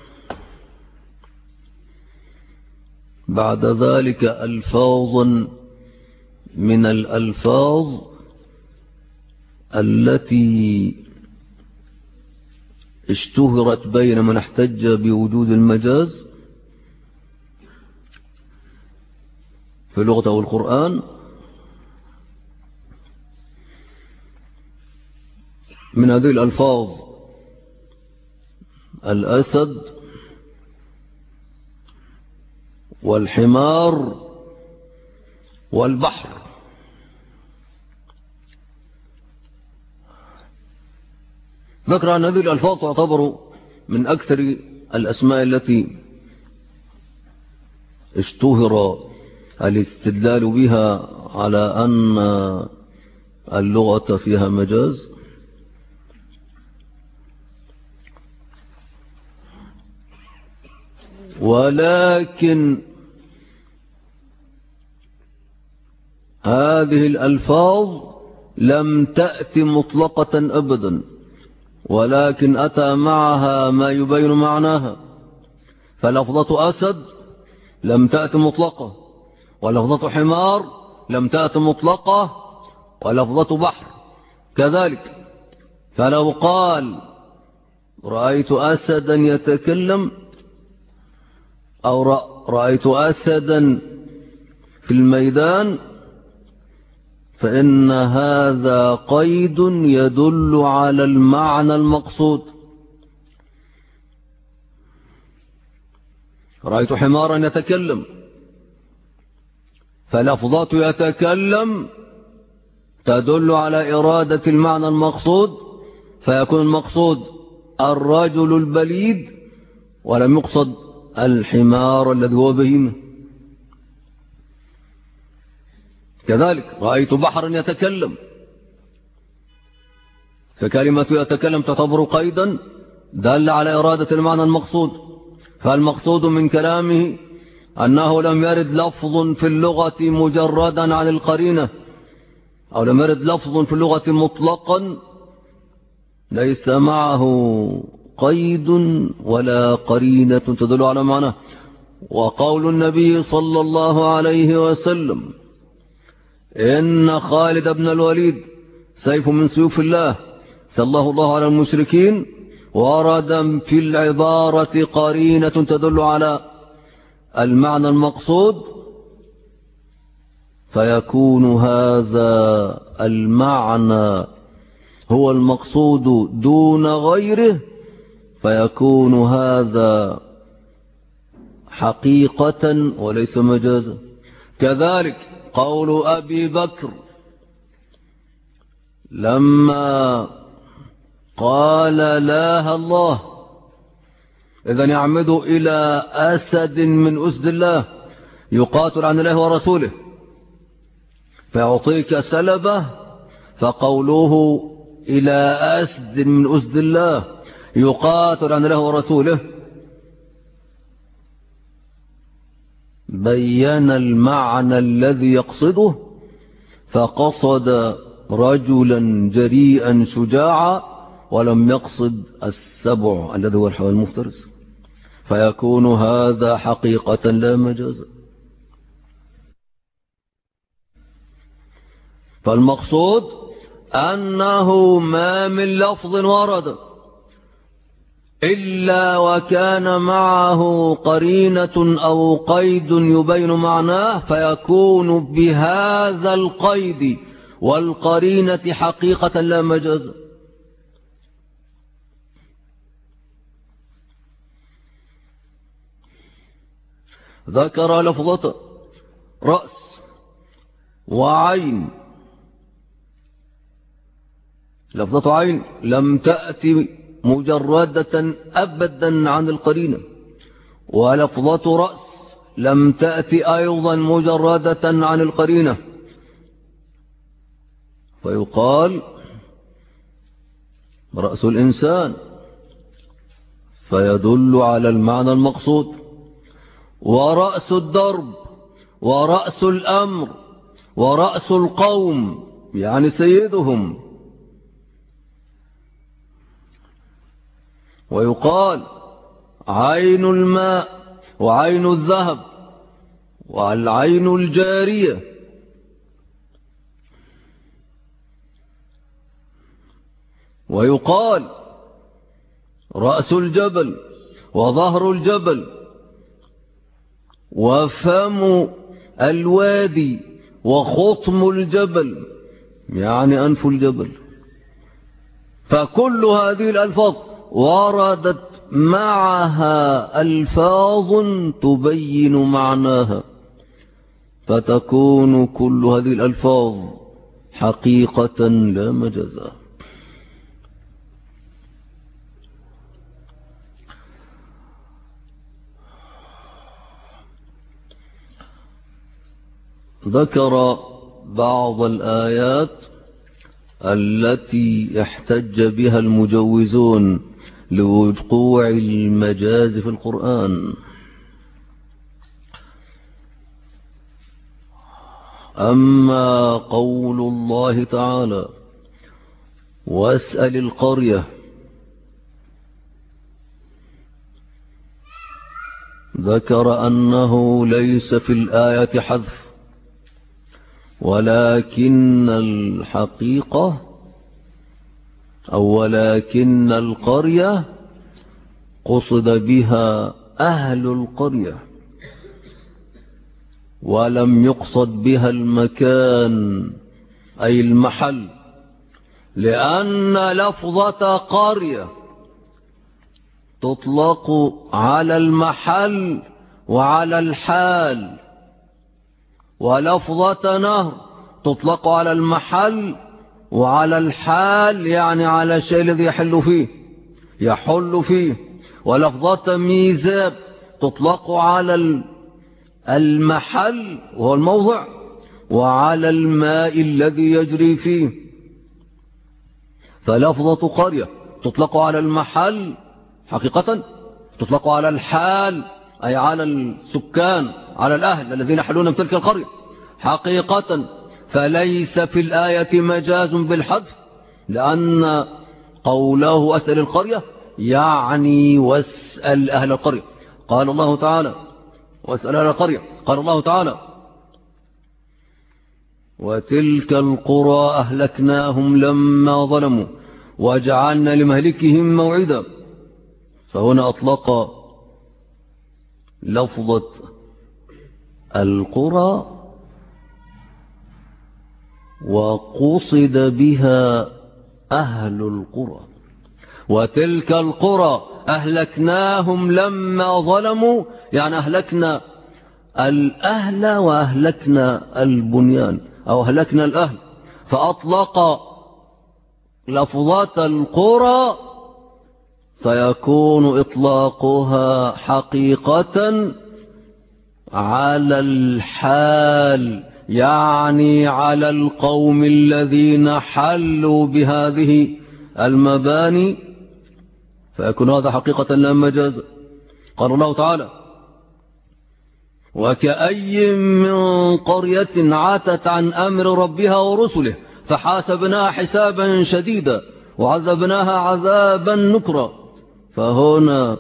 بعد ذلك ألفاظا من الألفاظ التي اشتهرت بين من احتج بوجود المجاز في اللغة والقرآن. من هذه الألفاظ الأسد والحمار والبحر. ذكر أن هذه الألفاظ تعتبر من أكثر الأسماء التي اشتهر الاستدلال بها على أن اللغة فيها مجاز. ولكن هذه الألفاظ لم تأتي مطلقة أبدا، ولكن أتى معها ما يبين معناها. فلفظة أسد لم تأتي مطلقة، ولفظة حمار لم تأتي مطلقة، ولفظة بحر كذلك. فلو قال رأيت أسدا يتكلم، أو رأيت أسدا في الميدان، فإن هذا قيد يدل على المعنى المقصود. رأيت حمارا يتكلم، فلفظات يتكلم تدل على إرادة المعنى المقصود، فيكون المقصود الرجل البليد ولم يقصد الحمار الذي هو بهيمة. كذلك رأيت بحرا يتكلم، فكلمة يتكلم تعتبر قيدا دل على إرادة المعنى المقصود. فالمقصود من كلامه أنه لم يرد لفظ في اللغة مجردا عن القرينة، أو لم يرد لفظ في اللغة مطلقا ليس معه قيد ولا قرينة تدل على معناه. وقول النبي صلى الله عليه وسلم إن خالد بن الوليد سيف من سيوف الله سله الله على المشركين، ورد في العبارة قرينة تدل على المعنى المقصود، فيكون هذا المعنى هو المقصود دون غيره، فيكون هذا حقيقة وليس مجازا. كذلك قول أبي بكر لما قال لا الله إذن يعمد إلى أسد من أسد الله يقاتل عن الله ورسوله فيعطيك سلبه، فقوله إلى أسد من أسد الله يقاتل عن الله ورسوله بين المعنى الذي يقصده، فقصد رجلا جريئا شجاعا ولم يقصد السبع الذي هو الحيوان المفترس، فيكون هذا حقيقة لا مجازا. فالمقصود أنه ما من لفظ ورد إلا وكان معه قرينة أو قيد يبين معناه، فيكون بهذا القيد والقرينة حقيقة لا مجازا. ذكر لفظة رأس وعين. لفظة عين لم تأتي مجردة أبدا عن القرينة، ولفظة رأس لم تأتي أيضا مجردة عن القرينة، فيقال رأس الإنسان فيدل على المعنى المقصود، ورأس الدرب ورأس الأمر ورأس القوم يعني سيدهم. ويقال عين الماء وعين الذهب والعين الجارية. ويقال رأس الجبل وظهر الجبل وفم الوادي وخطم الجبل يعني أنف الجبل. فكل هذه الألفاظ وردت معها ألفاظ تبين معناها، فتكون كل هذه الألفاظ حقيقة لا مجازا. ذكر بعض الآيات التي احتج بها المجوزون لوقوع المجاز في القرآن. أما قول الله تعالى واسأل القرية، ذكر أنه ليس في الآية حذف، ولكن الحقيقة أو ولكن القرية قصد بها أهل القرية، ولم يقصد بها المكان أي المحل، لأن لفظة قرية تطلق على المحل وعلى الحال، ولفظة نهر تطلق على المحل وعلى الحال، يعني على الشيء الذي يحل فيه. ولفظة ميزاب تطلق على المحل وهو الموضع، وعلى الماء الذي يجري فيه. فلفظة قرية تطلق على المحل حقيقة، تطلق على الحال أي على السكان، على الأهل الذين يحلون من تلك القرية حقيقة. فليس في الآية مجاز بالحذف، لأن قوله أسأل القرية يعني واسأل أهل القرية. قال الله تعالى واسأل أهل القرية، قال الله تعالى وتلك القرى أهلكناهم لما ظلموا وجعلنا لمهلكهم موعدا. فهنا أطلق لفظة القرى وقصد بها أهل القرى. وتلك القرى أهلكناهم لما ظلموا، يعني أهلكنا الأهل وأهلكنا البنيان أو أهلكنا الأهل. فأطلق لفظات القرى فيكون إطلاقها حقيقة على الحال، يعني على القوم الذين حلوا بهذه المباني، فيكون هذا حقيقة لا مجاز. قال الله تعالى وكأي من قرية عتت عن أمر ربها ورسله فحاسبناها حسابا شديدا وعذبناها عذابا نكرا. فهنا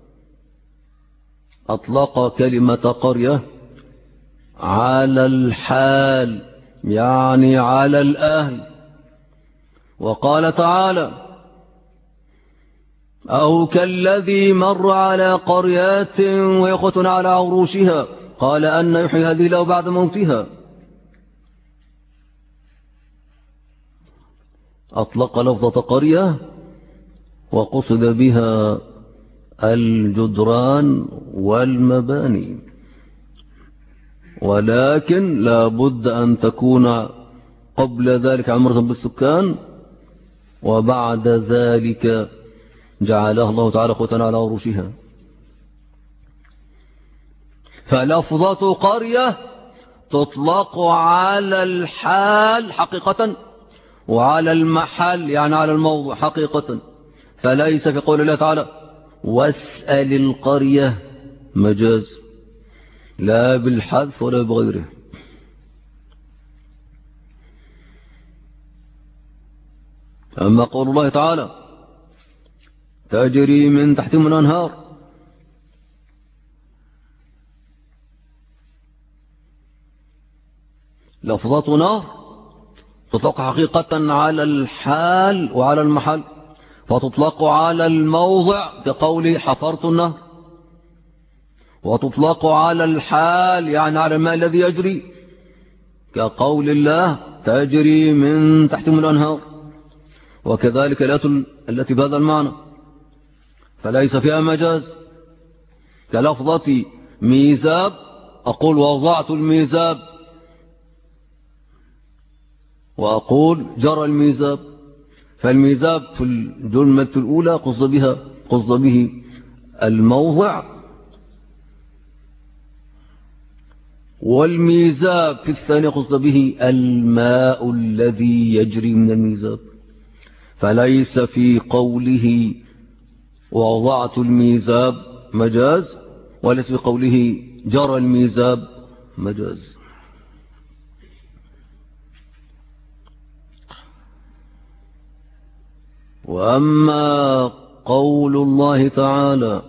أطلق كلمة قرية على الحال، يعني على الأهل. وقال تعالى أو كالذي مر على قريات ويخوة على عروشها قال أن يحيي هذه الله بعد موتها. أطلق لفظة قرية وقصد بها الجدران والمباني، ولكن لا بد أن تكون قبل ذلك عمرة بالسكان، وبعد ذلك جعلها الله تعالى قوة على عروشها. فلفظة قرية تطلق على الحال حقيقة وعلى المحل يعني على الموضع حقيقة. فليس في قول الله تعالى واسأل القرية مجاز، لا بالحذف ولا بغيره. أما قول الله تعالى تجري من تحتهم الأنهار، لفظة نهر تطلق حقيقة على الحال وعلى المحل، فتطلق على الموضع كقول حفرت النهر، وتطلق على الحال يعني على الماء الذي يجري كقول الله تجري من تحتهم الأنهار. وكذلك الآيات التي بهذا المعنى فليس فيها مجاز، كلفظة ميزاب أقول وضعت الميزاب، وأقول جرى الميزاب. فالميزاب في الجملة الأولى قصد به الموضع، والميزاب في الثانية قصد به الماء الذي يجري من الميزاب. فليس في قوله وضعت الميزاب مجاز، وليس في قوله جرى الميزاب مجاز. وأما قول الله تعالى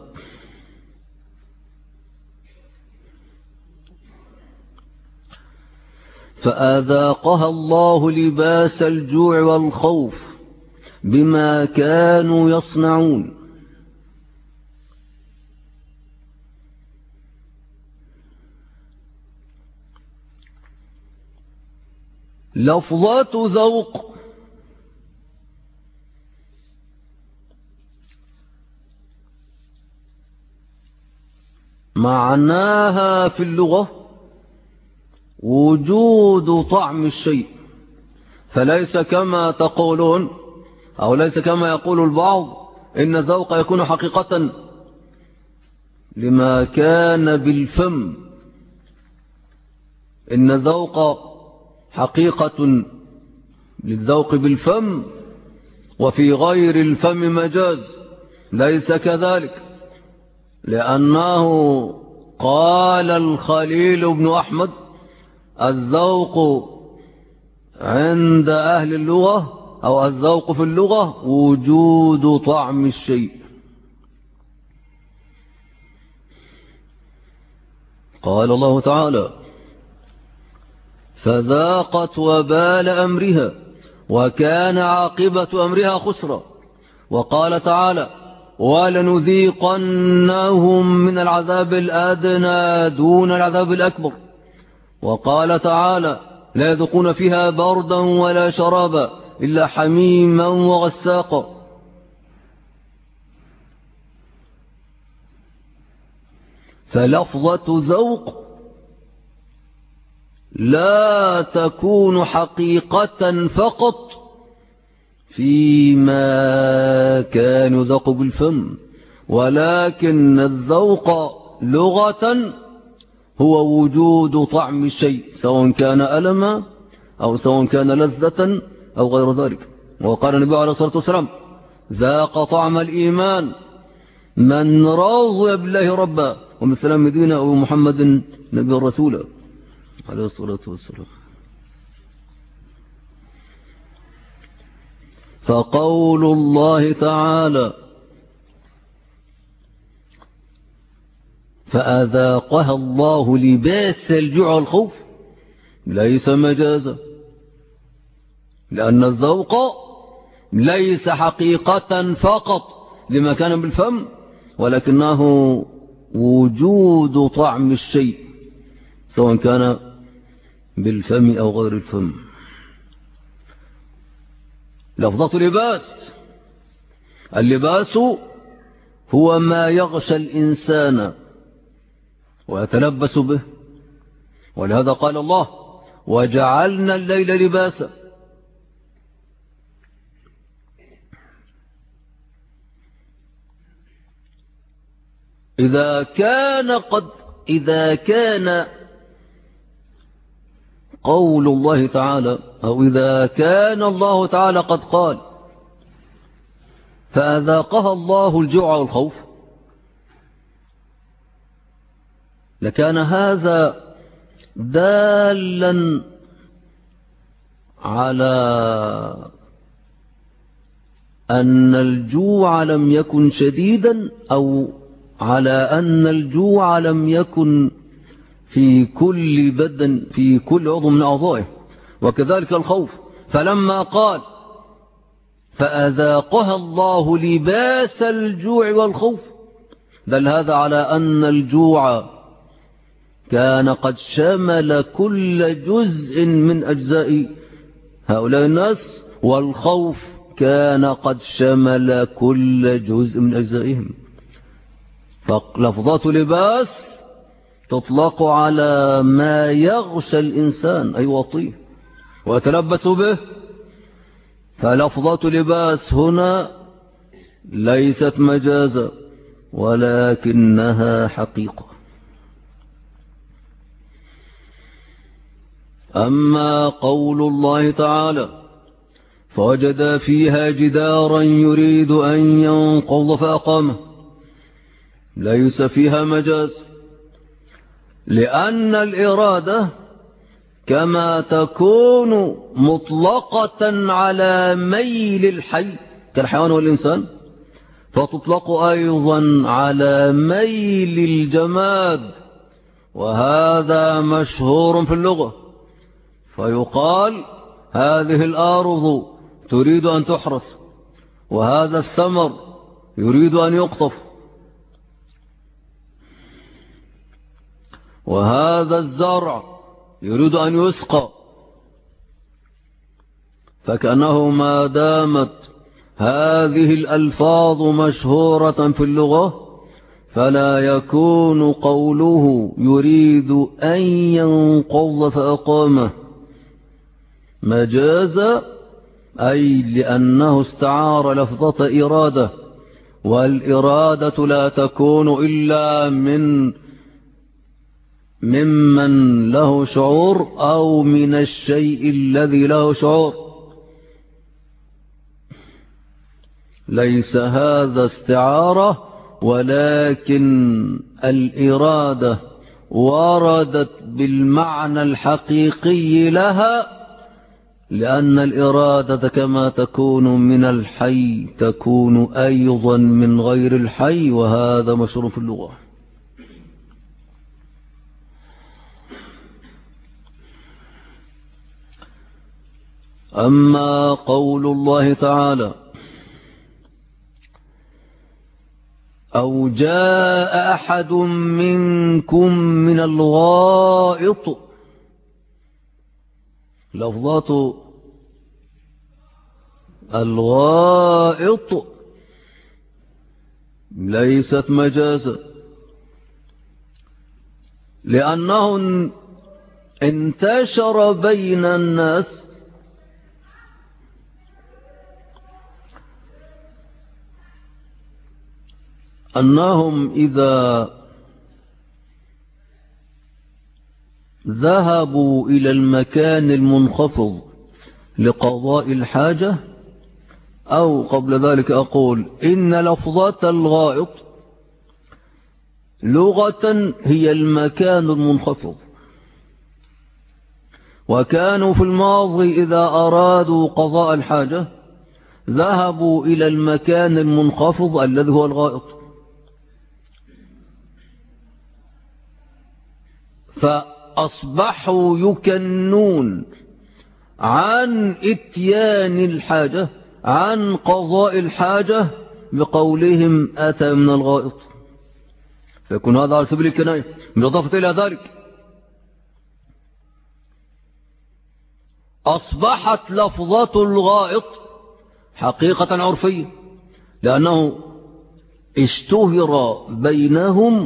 فأذاقها الله لباس الجوع والخوف بما كانوا يصنعون، لفظات ذوق معناها في اللغة وجود طعم الشيء، فليس كما تقولون أو ليس كما يقول البعض إن الذوق يكون حقيقة لما كان بالفم. إن الذوق حقيقة للذوق بالفم، وفي غير الفم مجاز. ليس كذلك، لأنه قال الخليل بن أحمد: الذوق عند أهل اللغة أو الذوق في اللغة وجود طعم الشيء. قال الله تعالى: فذاقت وبال أمرها وكان عاقبة أمرها خسرا. وقال تعالى: ولنذيقنهم من العذاب الأدنى دون العذاب الأكبر. وقال تعالى: لا يذوقون فيها بردا ولا شرابا إلا حميما وغساقا. فلفظة ذوق لا تكون حقيقة فقط فيما كان يذوق بالفم، ولكن الذوق لغة هو وجود طعم الشيء، سواء كان ألما أو سواء كان لذة أو غير ذلك. وقال النبي عليه الصلاة والسلام: ذاق طعم الإيمان من رضي بالله ربا وبالإسلام دينا ومحمد نبي الرسول عليه الصلاة والسلام. فقول الله تعالى: فأذاقها الله لباس الجوع والخوف ليس مجازا، لأن الذوق ليس حقيقة فقط لما كان بالفم، ولكنه وجود طعم الشيء سواء كان بالفم أو غير الفم. لفظة لباس: اللباس هو ما يغشى الإنسان ويتلبس به، ولهذا قال الله: وجعلنا الليل لباسا. إذا كان قول الله تعالى أو إذا كان الله تعالى قد قال: فأذاقها الله الجوع والخوف، لكان هذا دالا على أن الجوع لم يكن شديدا، أو على أن الجوع لم يكن في كل بدن في كل عضو من أعضائه، وكذلك الخوف. فلما قال: فأذاقها الله لباس الجوع والخوف، دل هذا على أن الجوع كان قد شمل كل جزء من أجزاء هؤلاء الناس، والخوف كان قد شمل كل جزء من أجزائهم. فلفظات لباس تطلق على ما يغشى الإنسان أي وطيه ويتلبس به. فلفظات لباس هنا ليست مجازا ولكنها حقيقة. أما قول الله تعالى: فوجد فيها جدارا يريد أن ينقض فأقامه، ليس فيها مجاز، لأن الإرادة كما تكون مطلقة على ميل الحي كالحيوان والإنسان، فتطلق أيضا على ميل الجماد، وهذا مشهور في اللغة. فيقال: هذه الأرض تريد أن تحرث، وهذا الثمر يريد أن يقطف، وهذا الزرع يريد أن يسقى. فكأنه ما دامت هذه الألفاظ مشهورة في اللغة فلا يكون قوله يريد أن ينقض فأقامه مجازا، أي لأنه استعار لفظة إرادة، والإرادة لا تكون إلا ممن له شعور أو من الشيء الذي له شعور. ليس هذا استعارة، ولكن الإرادة وردت بالمعنى الحقيقي لها، لأن الإرادة كما تكون من الحي تكون أيضا من غير الحي، وهذا مشهور في اللغة. أما قول الله تعالى أو جاء أحد منكم من الغائط، لفظات الغائط ليست مجازا، لأنه انتشر بين الناس أنهم إذا ذهبوا إلى المكان المنخفض لقضاء الحاجة، أو قبل ذلك أقول إن لفظة الغائط لغة هي المكان المنخفض، وكانوا في الماضي إذا أرادوا قضاء الحاجة ذهبوا إلى المكان المنخفض الذي هو الغائط، فأصبحوا يكنون عن إتيان الحاجة، عن قضاء الحاجة، بقولهم أتى من الغائط، فيكون هذا على سبيل الكناية. بالإضافة إلى ذلك أصبحت لفظة الغائط حقيقة عرفية، لأنه اشتهر بينهم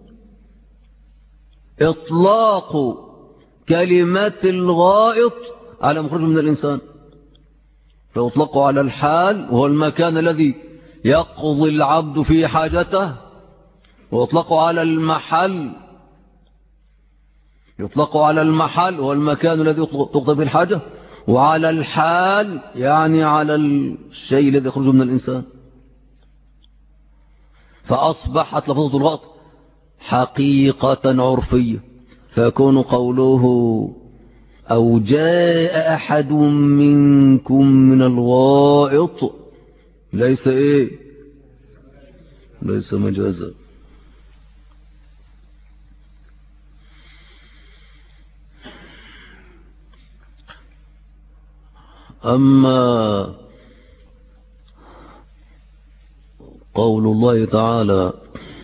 إطلاق كلمة الغائط على مخرج من الإنسان، فيطلق على الحال وهو المكان الذي يقضي العبد فيه حاجته، ويطلق على المحل، يطلق على المحل وهو المكان الذي تقضي فيه الحاجة، وعلى الحال يعني على الشيء الذي يخرج من الإنسان. فأصبحت لفظة الغائط حقيقة عرفية، فيكون قوله أو جاء أحد منكم من الغائط ليس ليس مجازا. أما قول الله تعالى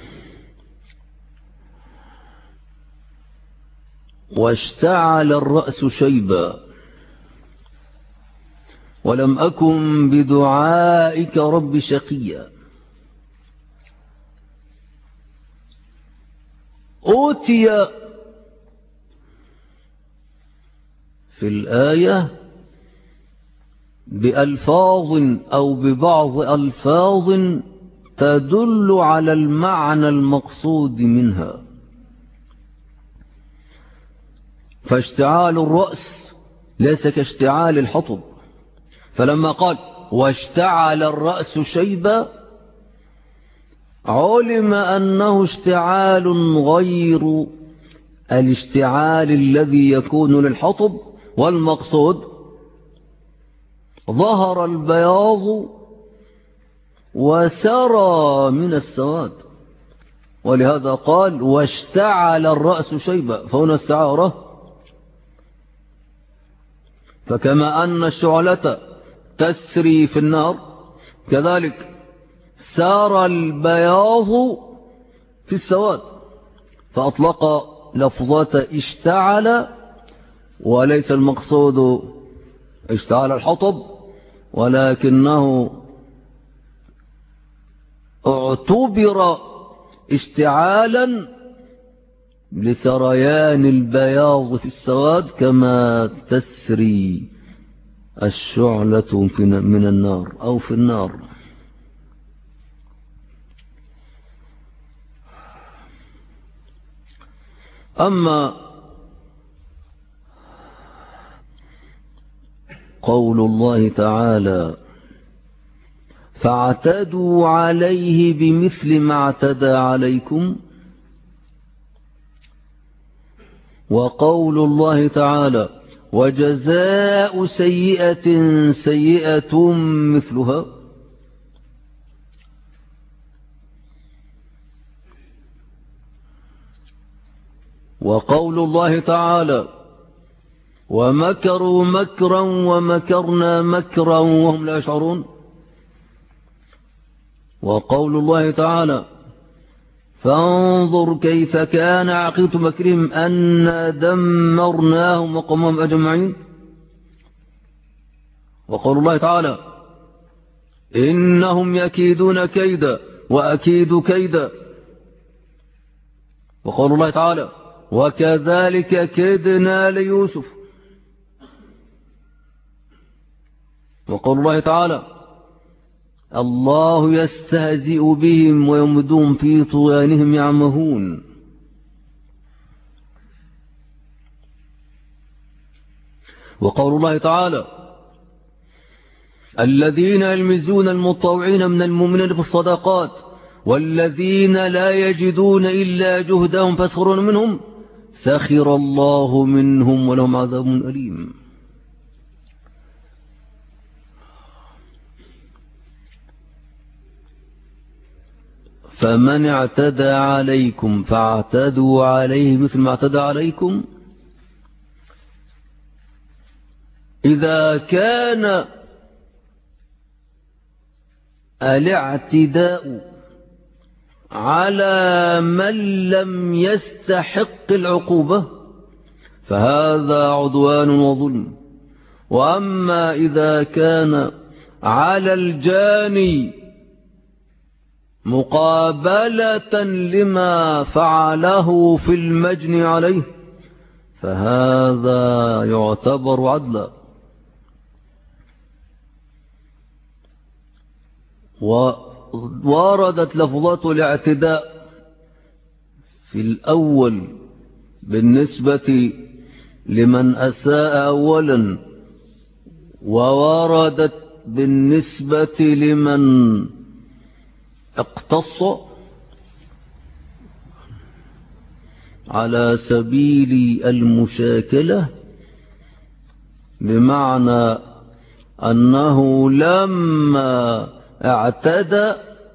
واشتعل الرأس شيبا ولم أكن بدعائك رب شقيا، أوتي في الآية بألفاظ أو ببعض ألفاظ تدل على المعنى المقصود منها، فاشتعال الرأس ليس كاشتعال الحطب، فلما قال واشتعل الرأس شيبا علم أنه اشتعال غير الاشتعال الذي يكون للحطب، والمقصود ظهر البياض وسرى من السواد، ولهذا قال واشتعل الرأس شيبا، فهنا استعاره. فكما أن الشعلة تسري في النار كذلك سار البياض في السواد، فأطلق لفظة اشتعل، وليس المقصود اشتعل الحطب، ولكنه اعتبر اشتعالا لسريان البياض في السواد كما تسري الشعلة من النار أو في النار. أما قول الله تعالى فاعتدوا عليه بمثل ما اعتدى عليكم، وقول الله تعالى وجزاء سيئة سيئة مثلها، وقول الله تعالى ومكروا مكرا ومكرنا مكرا وهم لا يشعرون، وقول الله تعالى فانظر كيف كان عاقبة مكرهم أنا دمرناهم وقومهم أجمعين، وقول الله تعالى إنهم يكيدون كيدا وأكيد كيدا، وقول الله تعالى وكذلك كدنا ليوسف، وقول الله تعالى الله يستهزئ بهم ويمدون في طغيانهم يعمهون، وقول الله تعالى الذين يلمزون المطوعين من المؤمنين في الصدقات والذين لا يجدون إلا جهدهم فيسخرون منهم سخر الله منهم ولهم عذاب أليم. فمن اعتدى عليكم فاعتدوا عليه مثل ما اعتدى عليكم. إذا كان الاعتداء على من لم يستحق العقوبة فهذا عدوان وظلم، وأما إذا كان على الجاني مقابلة لما فعله في المجني عليه فهذا يعتبر عدلا. ووردت لفظات الاعتداء في الأول بالنسبة لمن أساء أولا، ووردت بالنسبة لمن اقتص على سبيل المشاكلة، بمعنى أنه لما اعتدى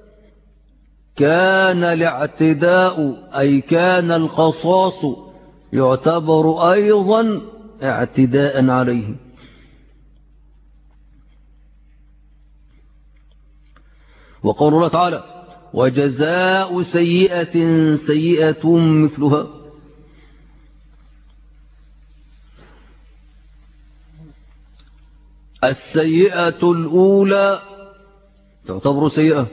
كان الاعتداء أي كان القصاص يعتبر أيضا اعتداء عليه. وقول الله تعالى وجزاء سيئة سيئة مثلها، السيئة الأولى تعتبر سيئة،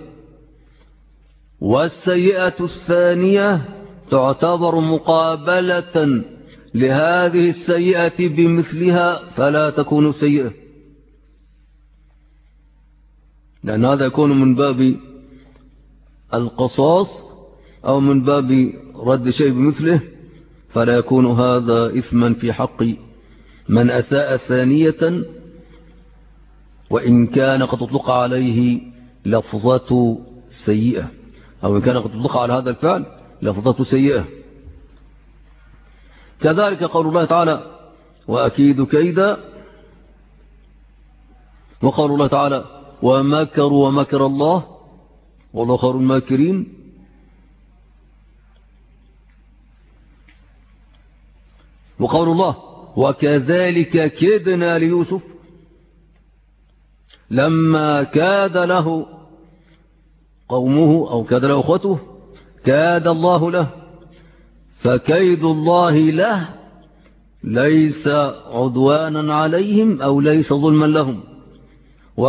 والسيئة الثانية تعتبر مقابلة لهذه السيئة بمثلها فلا تكون سيئة، لأن هذا يكون من باب القصاص أو من باب رد شيء بمثله، فلا يكون هذا إثما في حق من أساء ثانية، وإن كان قد أطلق عليه لفظة سيئة، أو إن كان قد أطلق على هذا الفعل لفظة سيئة. كذلك قول الله تعالى وأكيد كيدا، وقول الله تعالى ومكروا ومكر الله والله خير الماكرين. وقول الله وكذلك كدنا ليوسف لما كاد له قومه أو كاد له أخوته كاد الله له، فكيد الله له ليس عدوانا عليهم أو ليس ظلما لهم،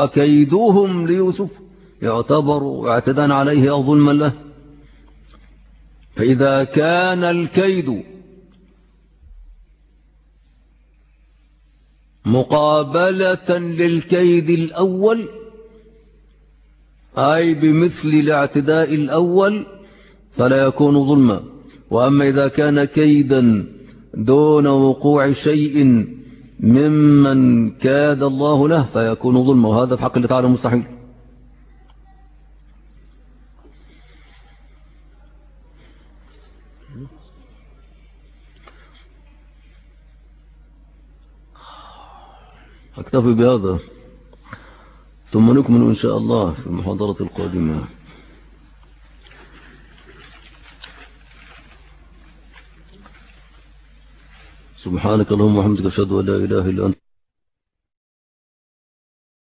وكيدوهم ليوسف يعتبر اعتداء عليه أو ظلما له. فإذا كان الكيد مقابلة للكيد الأول أي بمثل الاعتداء الأول فلا يكون ظلما. وأما إذا كان كيدا دون وقوع شيء ممن كاد الله له فيكون ظلما، وهذا في حق الله تعالى مستحيل. أكتفي بهذا ثم نكمل إن شاء الله في المحاضرة القادمة. سبحانك اللهم وبحمدك أشهد أن لا إله إلا أنت